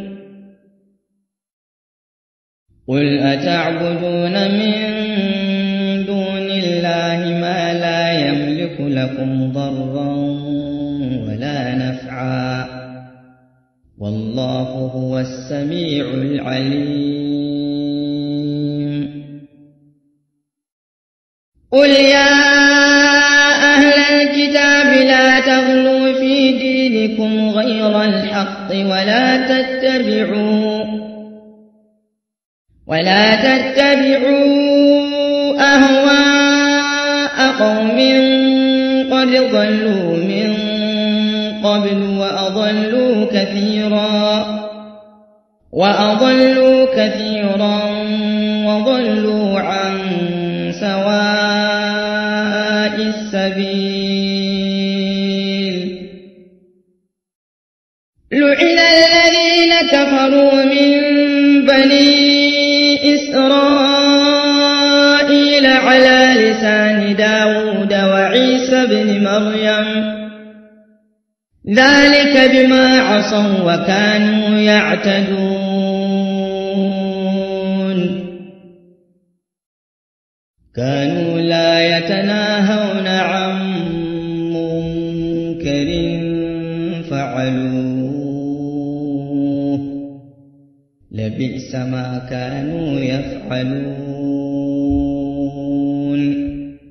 قل أتعبدون من دون الله ما لا يملك لكم ضرا ولا نفعا والله هو السميع العليم قل يا أهل الكتاب لا تغلوا في دينكم غير الحق ولا تتبعوا ولا تتبعوا أهواء قوم قد ضلوا من قبل وأضلوا كثيرا وأضلوا كثيرا وضلوا عن سواء السبيل لعن الذين كفروا من بني إسرائيل أنزل على لسان داود وعيسى بن مريم ذلك بما عصوا وكانوا يعتدون كانوا لا يتناهون عن منكر فعلوه لبئس ما كانوا يفعلون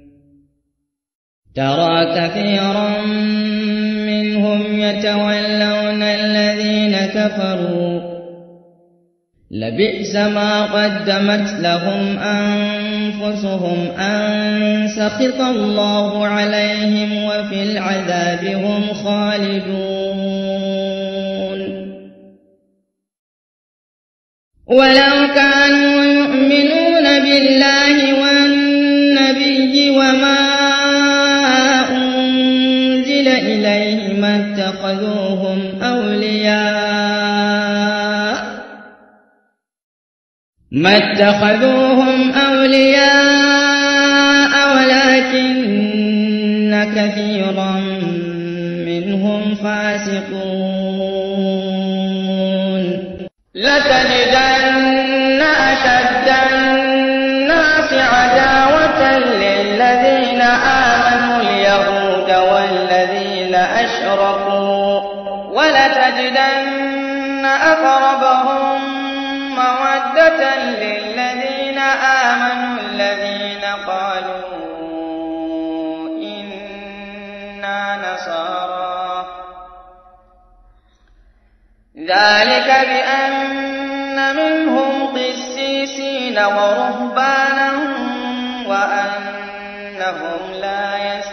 ترى كثيرا منهم يتولون الذين كفروا لبئس ما قدمت لهم أنفسهم أن سخط الله عليهم وفي العذاب هم خالدون ولو كانوا يؤمنون بالله والنبي وما أنزل إليه ما اتخذوهم أولياء ما اتخذوهم أولياء ولكن كثيرا منهم فاسقون لتجدن أشد الناس عداوة للذين آمنوا اليهود والذين أشركوا ولتجدن أقربهم مودة للذين آمنوا الذين قالوا إنا نصارى ذلك بأن منهم قسيسين ورهبانا وأنهم لا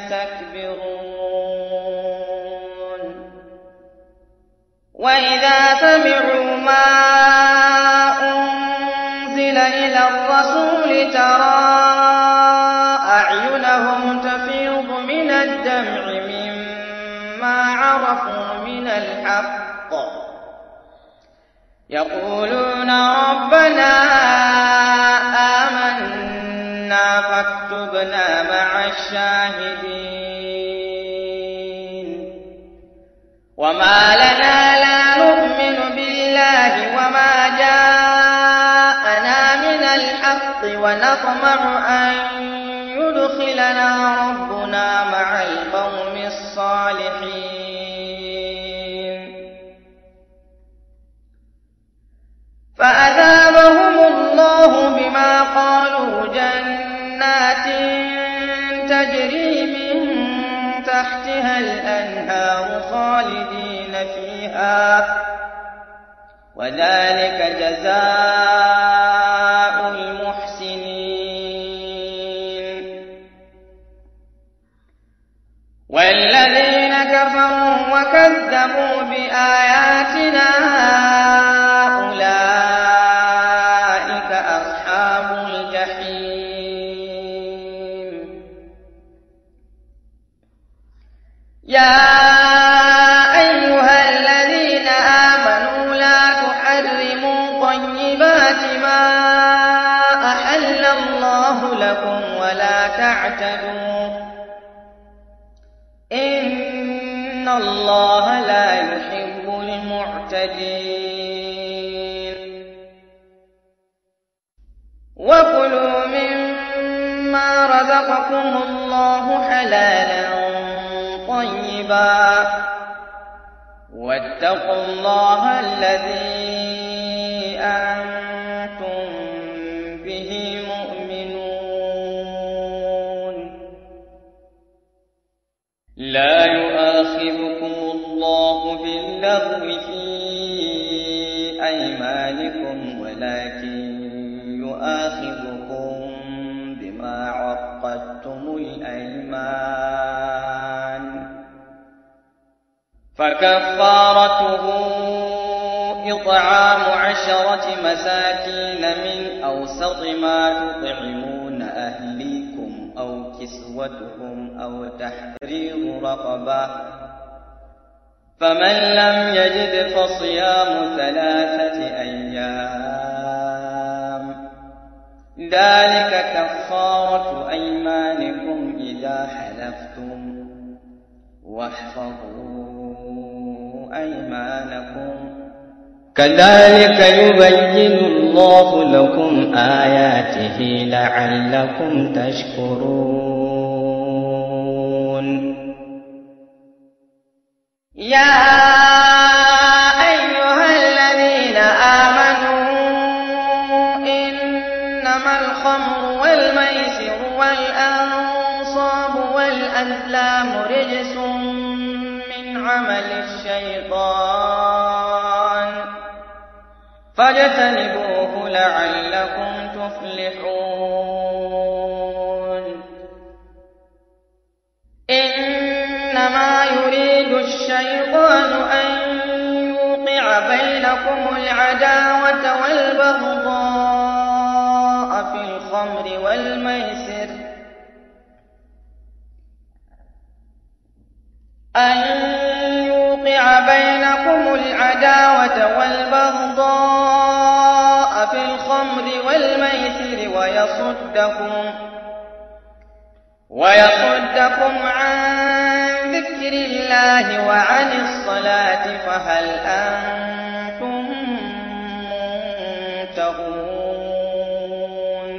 يستكبرون وإذا سمعوا ما أنزل إلى الرسول ترى أعينهم تفيض من الدمع مما عرفوا من الحق يقولون ربنا آمنا فاكتبنا مع الشاهدين وما لنا لا نؤمن بالله وما جاءنا من الحق ونطمع أن يدخلنا ربنا مع القوم الصالحين فأثابهم الله بما قالوا جنات تجري من تحتها الأنهار خالدين فيها وذلك جزاء المحسنين والذين كفروا وكذبوا بآياتنا أولئك أصحاب الجحيم يا أيها الذين آمنوا لا تحرموا طيبات ما أحل الله لكم ولا تعتدوا إن الله لا يحب المعتدين وكلوا مما رزقكم الله حلالا طيبا واتقوا الله الذي أنتم به مؤمنون لا يؤاخذكم الله باللغو في أيمانكم ولكن يؤاخذكم بما عقدتم الأيمان فكفارته إطعام عشرة مساكين من أوسط ما تطعمون أهليكم أو كسوتهم أو تحرير رقبة فمن لم يجد فصيام ثلاثة أيام ذلك كفارة حلفتم واحفظوا أيمانكم كذلك يبين الله لكم آياته لعلكم تشكرون. يا أيها الذين آمنوا إنما الخمر والميسر والأنصاب والأزلام رجس من عمل الشيطان فاجتنبوه لعلكم تفلحون. إنما يريد الشيطان أن يوقع بينكم العداوة والبغضاء في الخمر والميسر أن يوقع بينكم العداوة والبغضاء في الخمر والميسر ويصدكم ويصدكم عن ذكر الله وعن الصلاة فهل أنتم منتهون.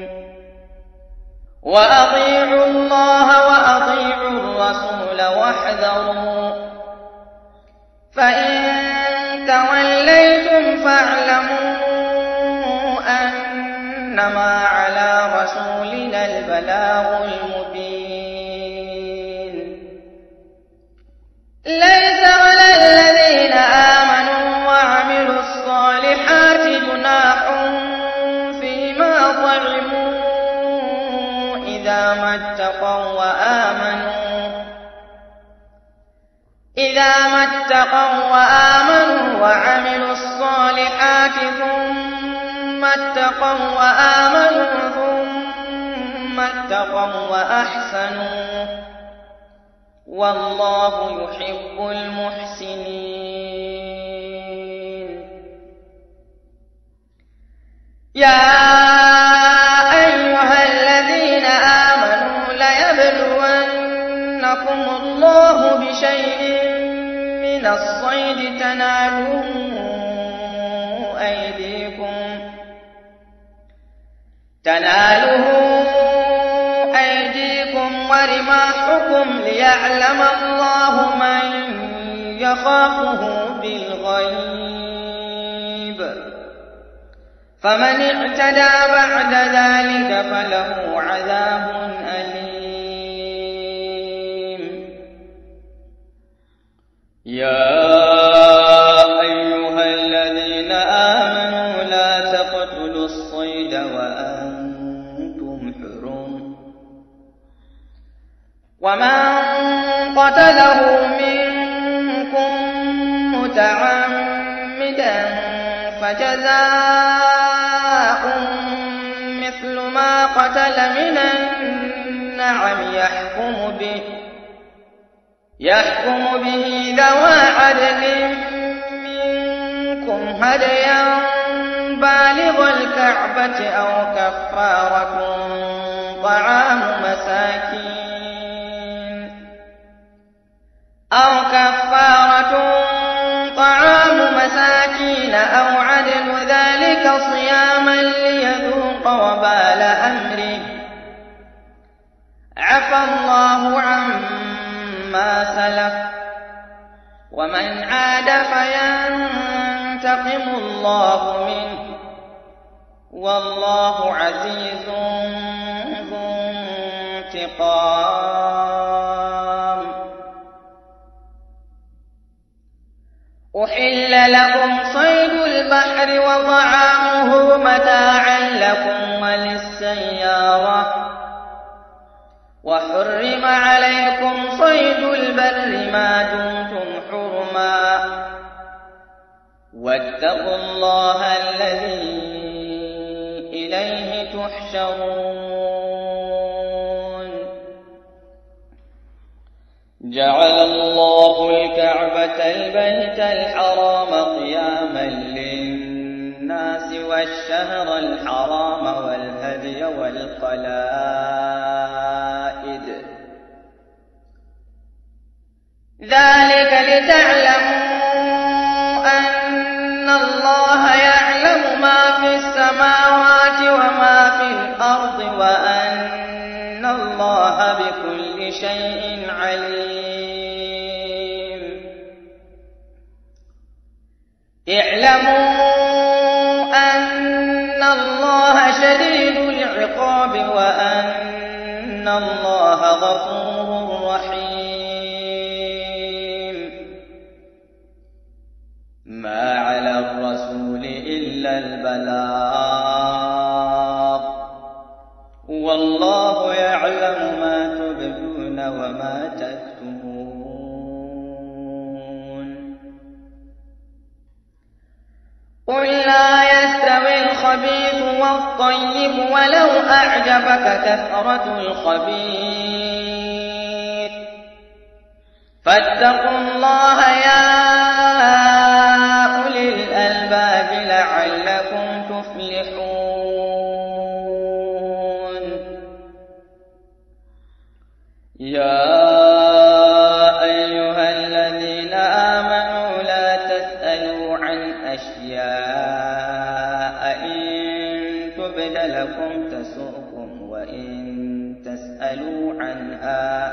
وأطيعوا الله وأطيعوا الرسول واحذروا فإن توليتم فاعلموا أنما على رسولنا البلاغ المبين. ليس على الذين آمنوا وعملوا الصالحات جناح فيما طعموا إذا ما اتقوا وآمنوا إذا ما اتقوا وآمنوا وعملوا الصالحات ثم اتقوا وآمنوا ثم اتقوا وأحسنوا والله يحب المحسنين. يا أيها الذين آمنوا ليبلونكم الله بشيء من الصيد تناله أيديكم تناله أيديكم ورماحكم ليعلم الله من يخافه بالغيب فمن اعتدى بعد ذلك فله عذاب أليم. يا أيها الذين آمنوا لا تقتلوا الصيد وأنتم حرم ومن قتله منكم متعمدا فجزاء مثل ما قتل من النعم يحكم به يحكم به ذوى عدل منكم هديا بالغ الكعبة أو كفارة طعام مساكين أو كفارة طعام مساكين أو عدل ذلك صياما ليذوق وبال أمره عفى الله عما سلف ومن عاد فينتقم الله منه والله عزيز ذو انتقام. أحل لكم صيد البحر وطعامه متاعا لكم وللسيارة وحرم عليكم صيد البر ما دمتم حرما واتقوا الله الذي إليه تحشرون. جعل الله الكعبة البيت الحرام قياما للناس والشهر الحرام والهدي والقلائد لتعلموا أن الله يعلم ما في السماوات وما في الأرض وأن الله بكل شيء عليم. اعلموا أن الله شديد العقاب وأن الله غفور رحيم. ما على الرسول إلا البلاغ والله يعلم ما تبدون وما تكتمون. قل لا يستوي الخبيث والطيب ولو أعجبك كثرة الخبيث فاتقوا الله يا أولي الألباب لعلكم تفلحون. يا أيها الذين آمنوا لا تسألوا عن أشياء إن تبد لكم تسؤكم وإن تسألوا عنها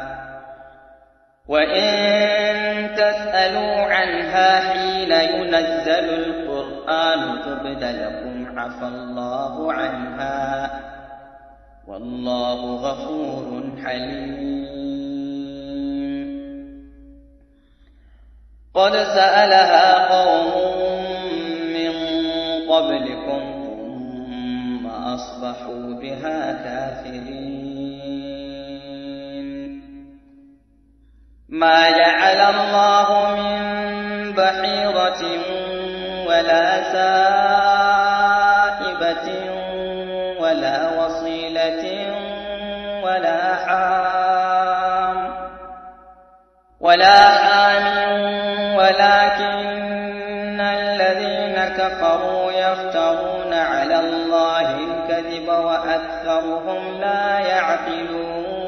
وإن تسألوا عنها حين ينزل القرآن تبد لكم عفى الله عنها والله غفور حليم. قد سألها قوم من قبلكم ثم أصبحوا بها كافرين. ما جعل الله من بحيرة ولا سائبة ولا وصيلة ولا حام ولا حام ولكن الذين كفروا يفترون على الله الكذب وأكثرهم لا يعقلون.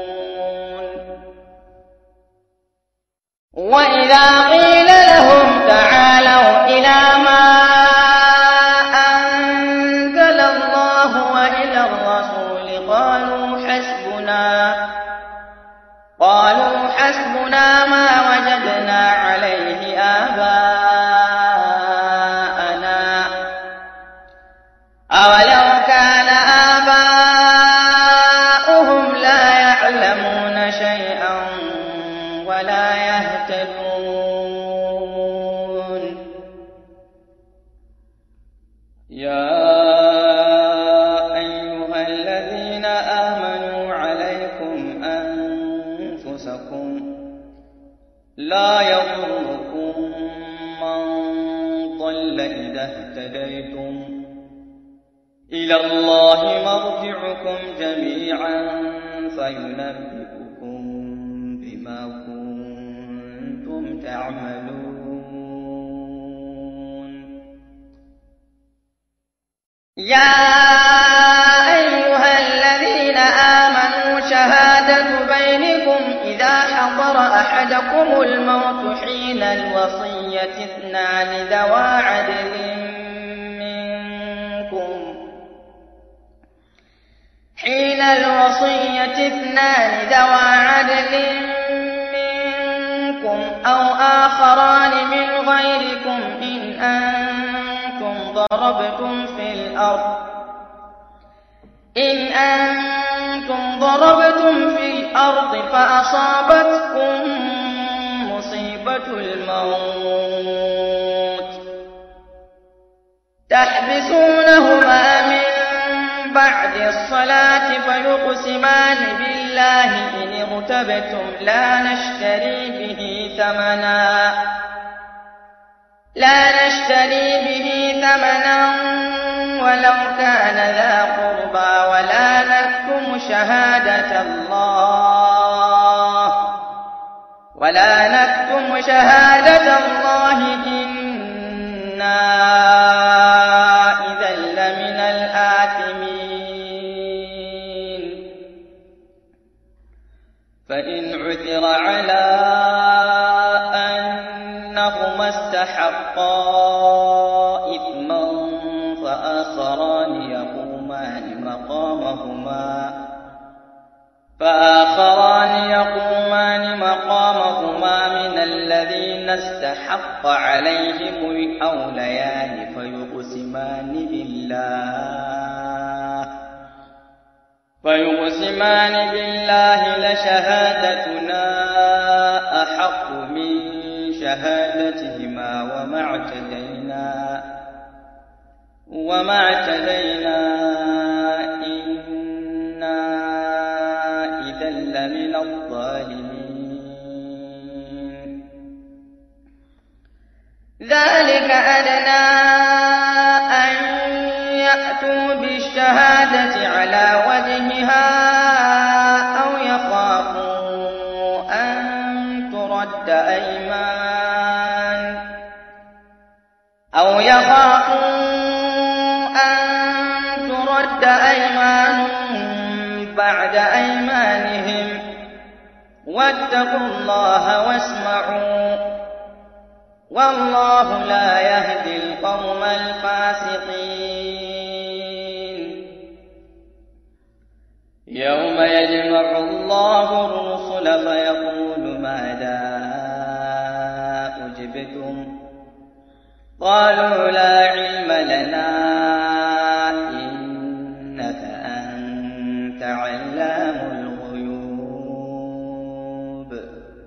وإذا قيل لهم تعالوا إلى ما أنزل الله وإلى الرسول قالوا حسبنا قالوا حسبنا ما وجدنا عليه آباءنا أولو كان آباؤهم لا يعلمون شيئا ولا يهتدون. يا أيها الذين آمنوا عليكم أنفسكم لا يضركم من ضل إذا اهتديتم إلى الله مرجعكم جميعا فينبئكم بما كنتم تعملون. يا أيها الذين آمنوا شهادة بينكم إذا حضر أحدكم الموت حين الوصية اثنان ذوى عدل منكم حين الوصية اثنان ذوى عدل منكم أو آخران من غيركم إن أنتم ضربتم في الأرض إن أنتم ضربتم في الأرض فأصابتكم مصيبة الموت تحبسونهما من بعد الصلاة فيقسمان بالله إن ارتبتم لا نشتري به ثمنا لا نشتري به ثمنا ولو كان ذا قربى ولا نكتم شهادة الله ولا نكتم شهادة الله إنا إذا لمن الآثمين. فإن عثر على أن استحقا إثما فآخران يقومان مقامهما فآخران يقومان مقامهما من الذين استحق عليهم الأوليان فيقسمان بالله فيقسمان بالله لشهادتنا أحق من شهادتهما وما اعتدينا وما اعتدينا إنا إذا لمن الظالمين. ذلك أدنى أن يأتوا بالشهادة على وجهها أو يخافوا أن ترد أيمان أو يخافوا أن ترد أيمان بعد أيمانهم واتقوا الله واسمعوا والله لا يهدي القوم الفاسقين. يوم يجمع الله الرسل فيقول ماذا أجبتم قالوا لا علم لنا إنك أنت علام الغيوب.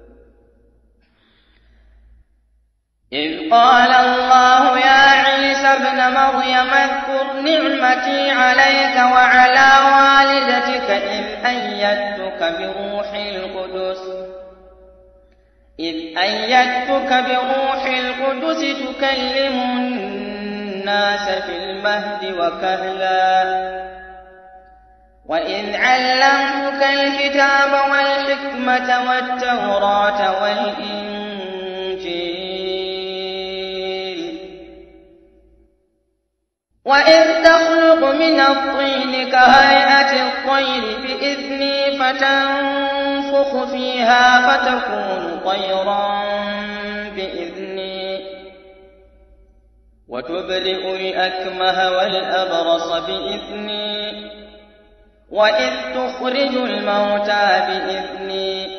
إذ قال الله يا عيسى ابن مريم اذكر نعمتي عليك وعلى والدتك إذ أيدتك بروح القدس إذ أيدتك بروح القدس تكلم الناس في المهد وكهلا وإذ علمتك الكتاب والحكمة والتوراة والإنجيل وإذ تخلق من الطين كهيئة الطير بإذني فتنفخ فيها فتكون طيرا بإذني وتبرئ الأكمه والأبرص بإذني وإذ تخرج الموتى بإذني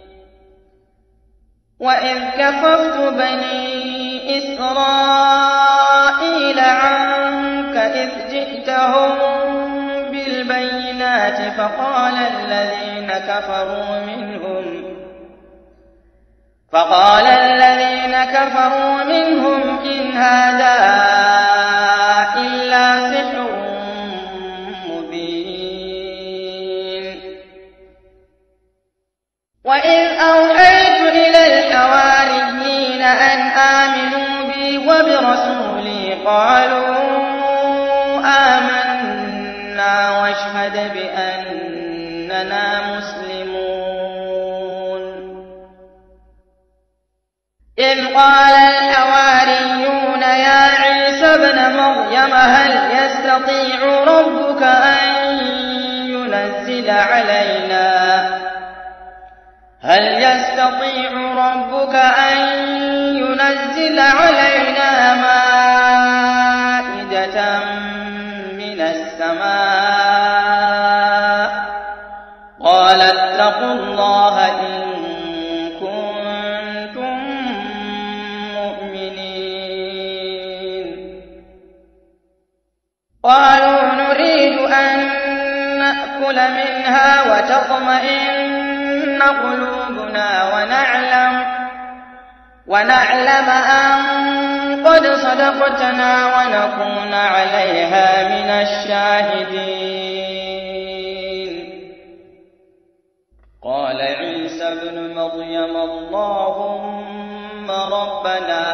وإذ كففت بني إسرائيل عنك إذ جئتهم بالبينات فقال الذين كفروا منهم فقال الذين كفروا منهم إن هذا إلا سحر مبين. وإذ أوحيت إلى الحواريين أن آمنوا بي وبرسولي قالوا آمنا واشهد بأننا مسلمون. إذ قال الحواريون يا عيسى ابن مريم هل يستطيع ربك أن ينزل علينا هل يستطيع ربك أن ينزل علينا مائدة من السماء قال اتقوا الله إن كنتم مؤمنين. قالوا نريد أن نأكل منها وتطمئن قلوبنا ونعلم ونعلم أن قد صدقتنا ونكون عليها من الشاهدين. قال عيسى ابن مريم اللهم ربنا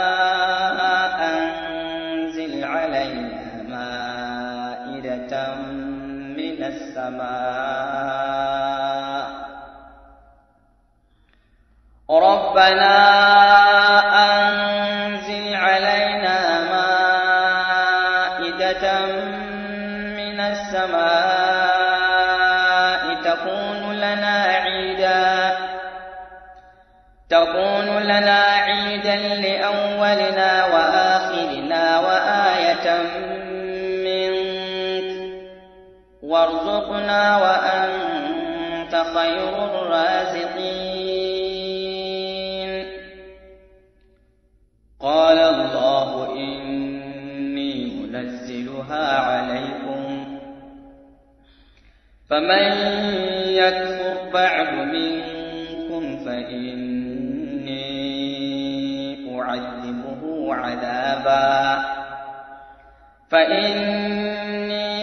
أنزل علينا مائدة من السماء ربنا أنزل علينا مائدة من السماء تكون لنا عيدا تكون لنا عيدا لأولنا وآخرنا وآية منك وارزقنا وأنت خير الرازقين. قال الله إني منزلها عليكم فمن يكفر بعد منكم فإني أعذبه عذابا فإني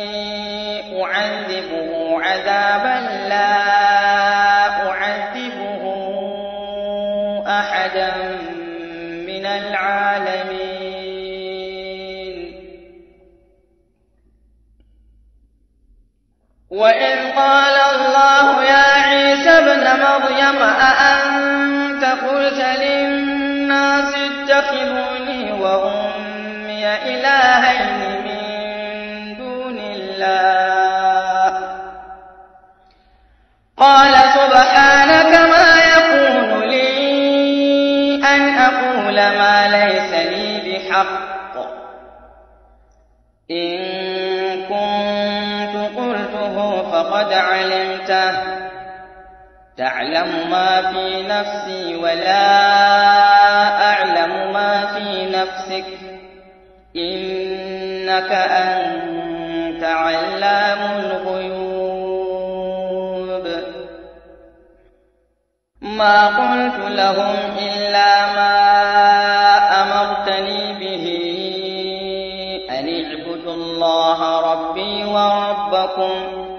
أعذبه عذابا لا أعذبه أحدا من العالمين. وإذ قال الله يا عيسى ابن مريم أأنت قلت للناس اتخذوني وأمي إلهين من دون الله قال سبحانك ما يكون لي أن أقول ما ليس لي بحق إن كنت قلته فقد علمته تعلم ما في نفسي ولا أعلم ما في نفسك إنك أنت علام الغيوب. ما قلت لهم إلا ما أمرتني به أن اعبدوا الله ربي وربكم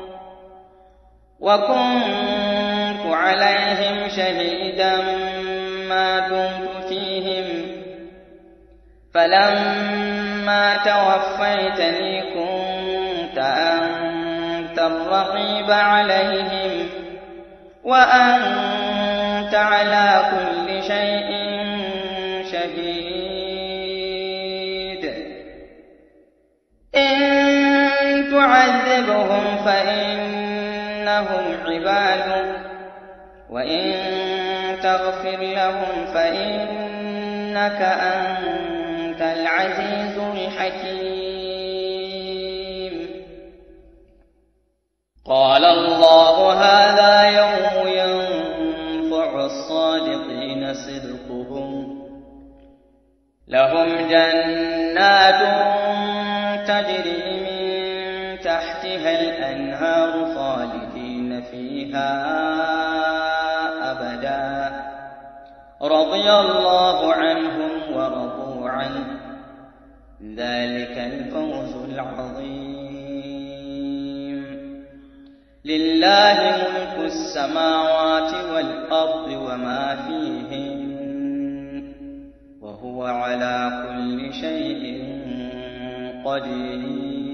وكنت عليهم شهيدا ما دمت فيهم فلما توفيتني كنت أنت الرقيب عليهم وأنت على كل شيء شهيد. إن تعذبهم فإنهم عبادك وإن تغفر لهم فإنك أنت العزيز الحكيم. قال الله هذا يوم ينفع الصادقين صدقهم لهم جنات تجري من تحتها الأنهار خالدين فيها أبدا رضي الله عنهم ورضوا عنه ذلك الفوز العظيم. لله ملك السماوات والأرض وما فيهن وهو على كل شيء قدير.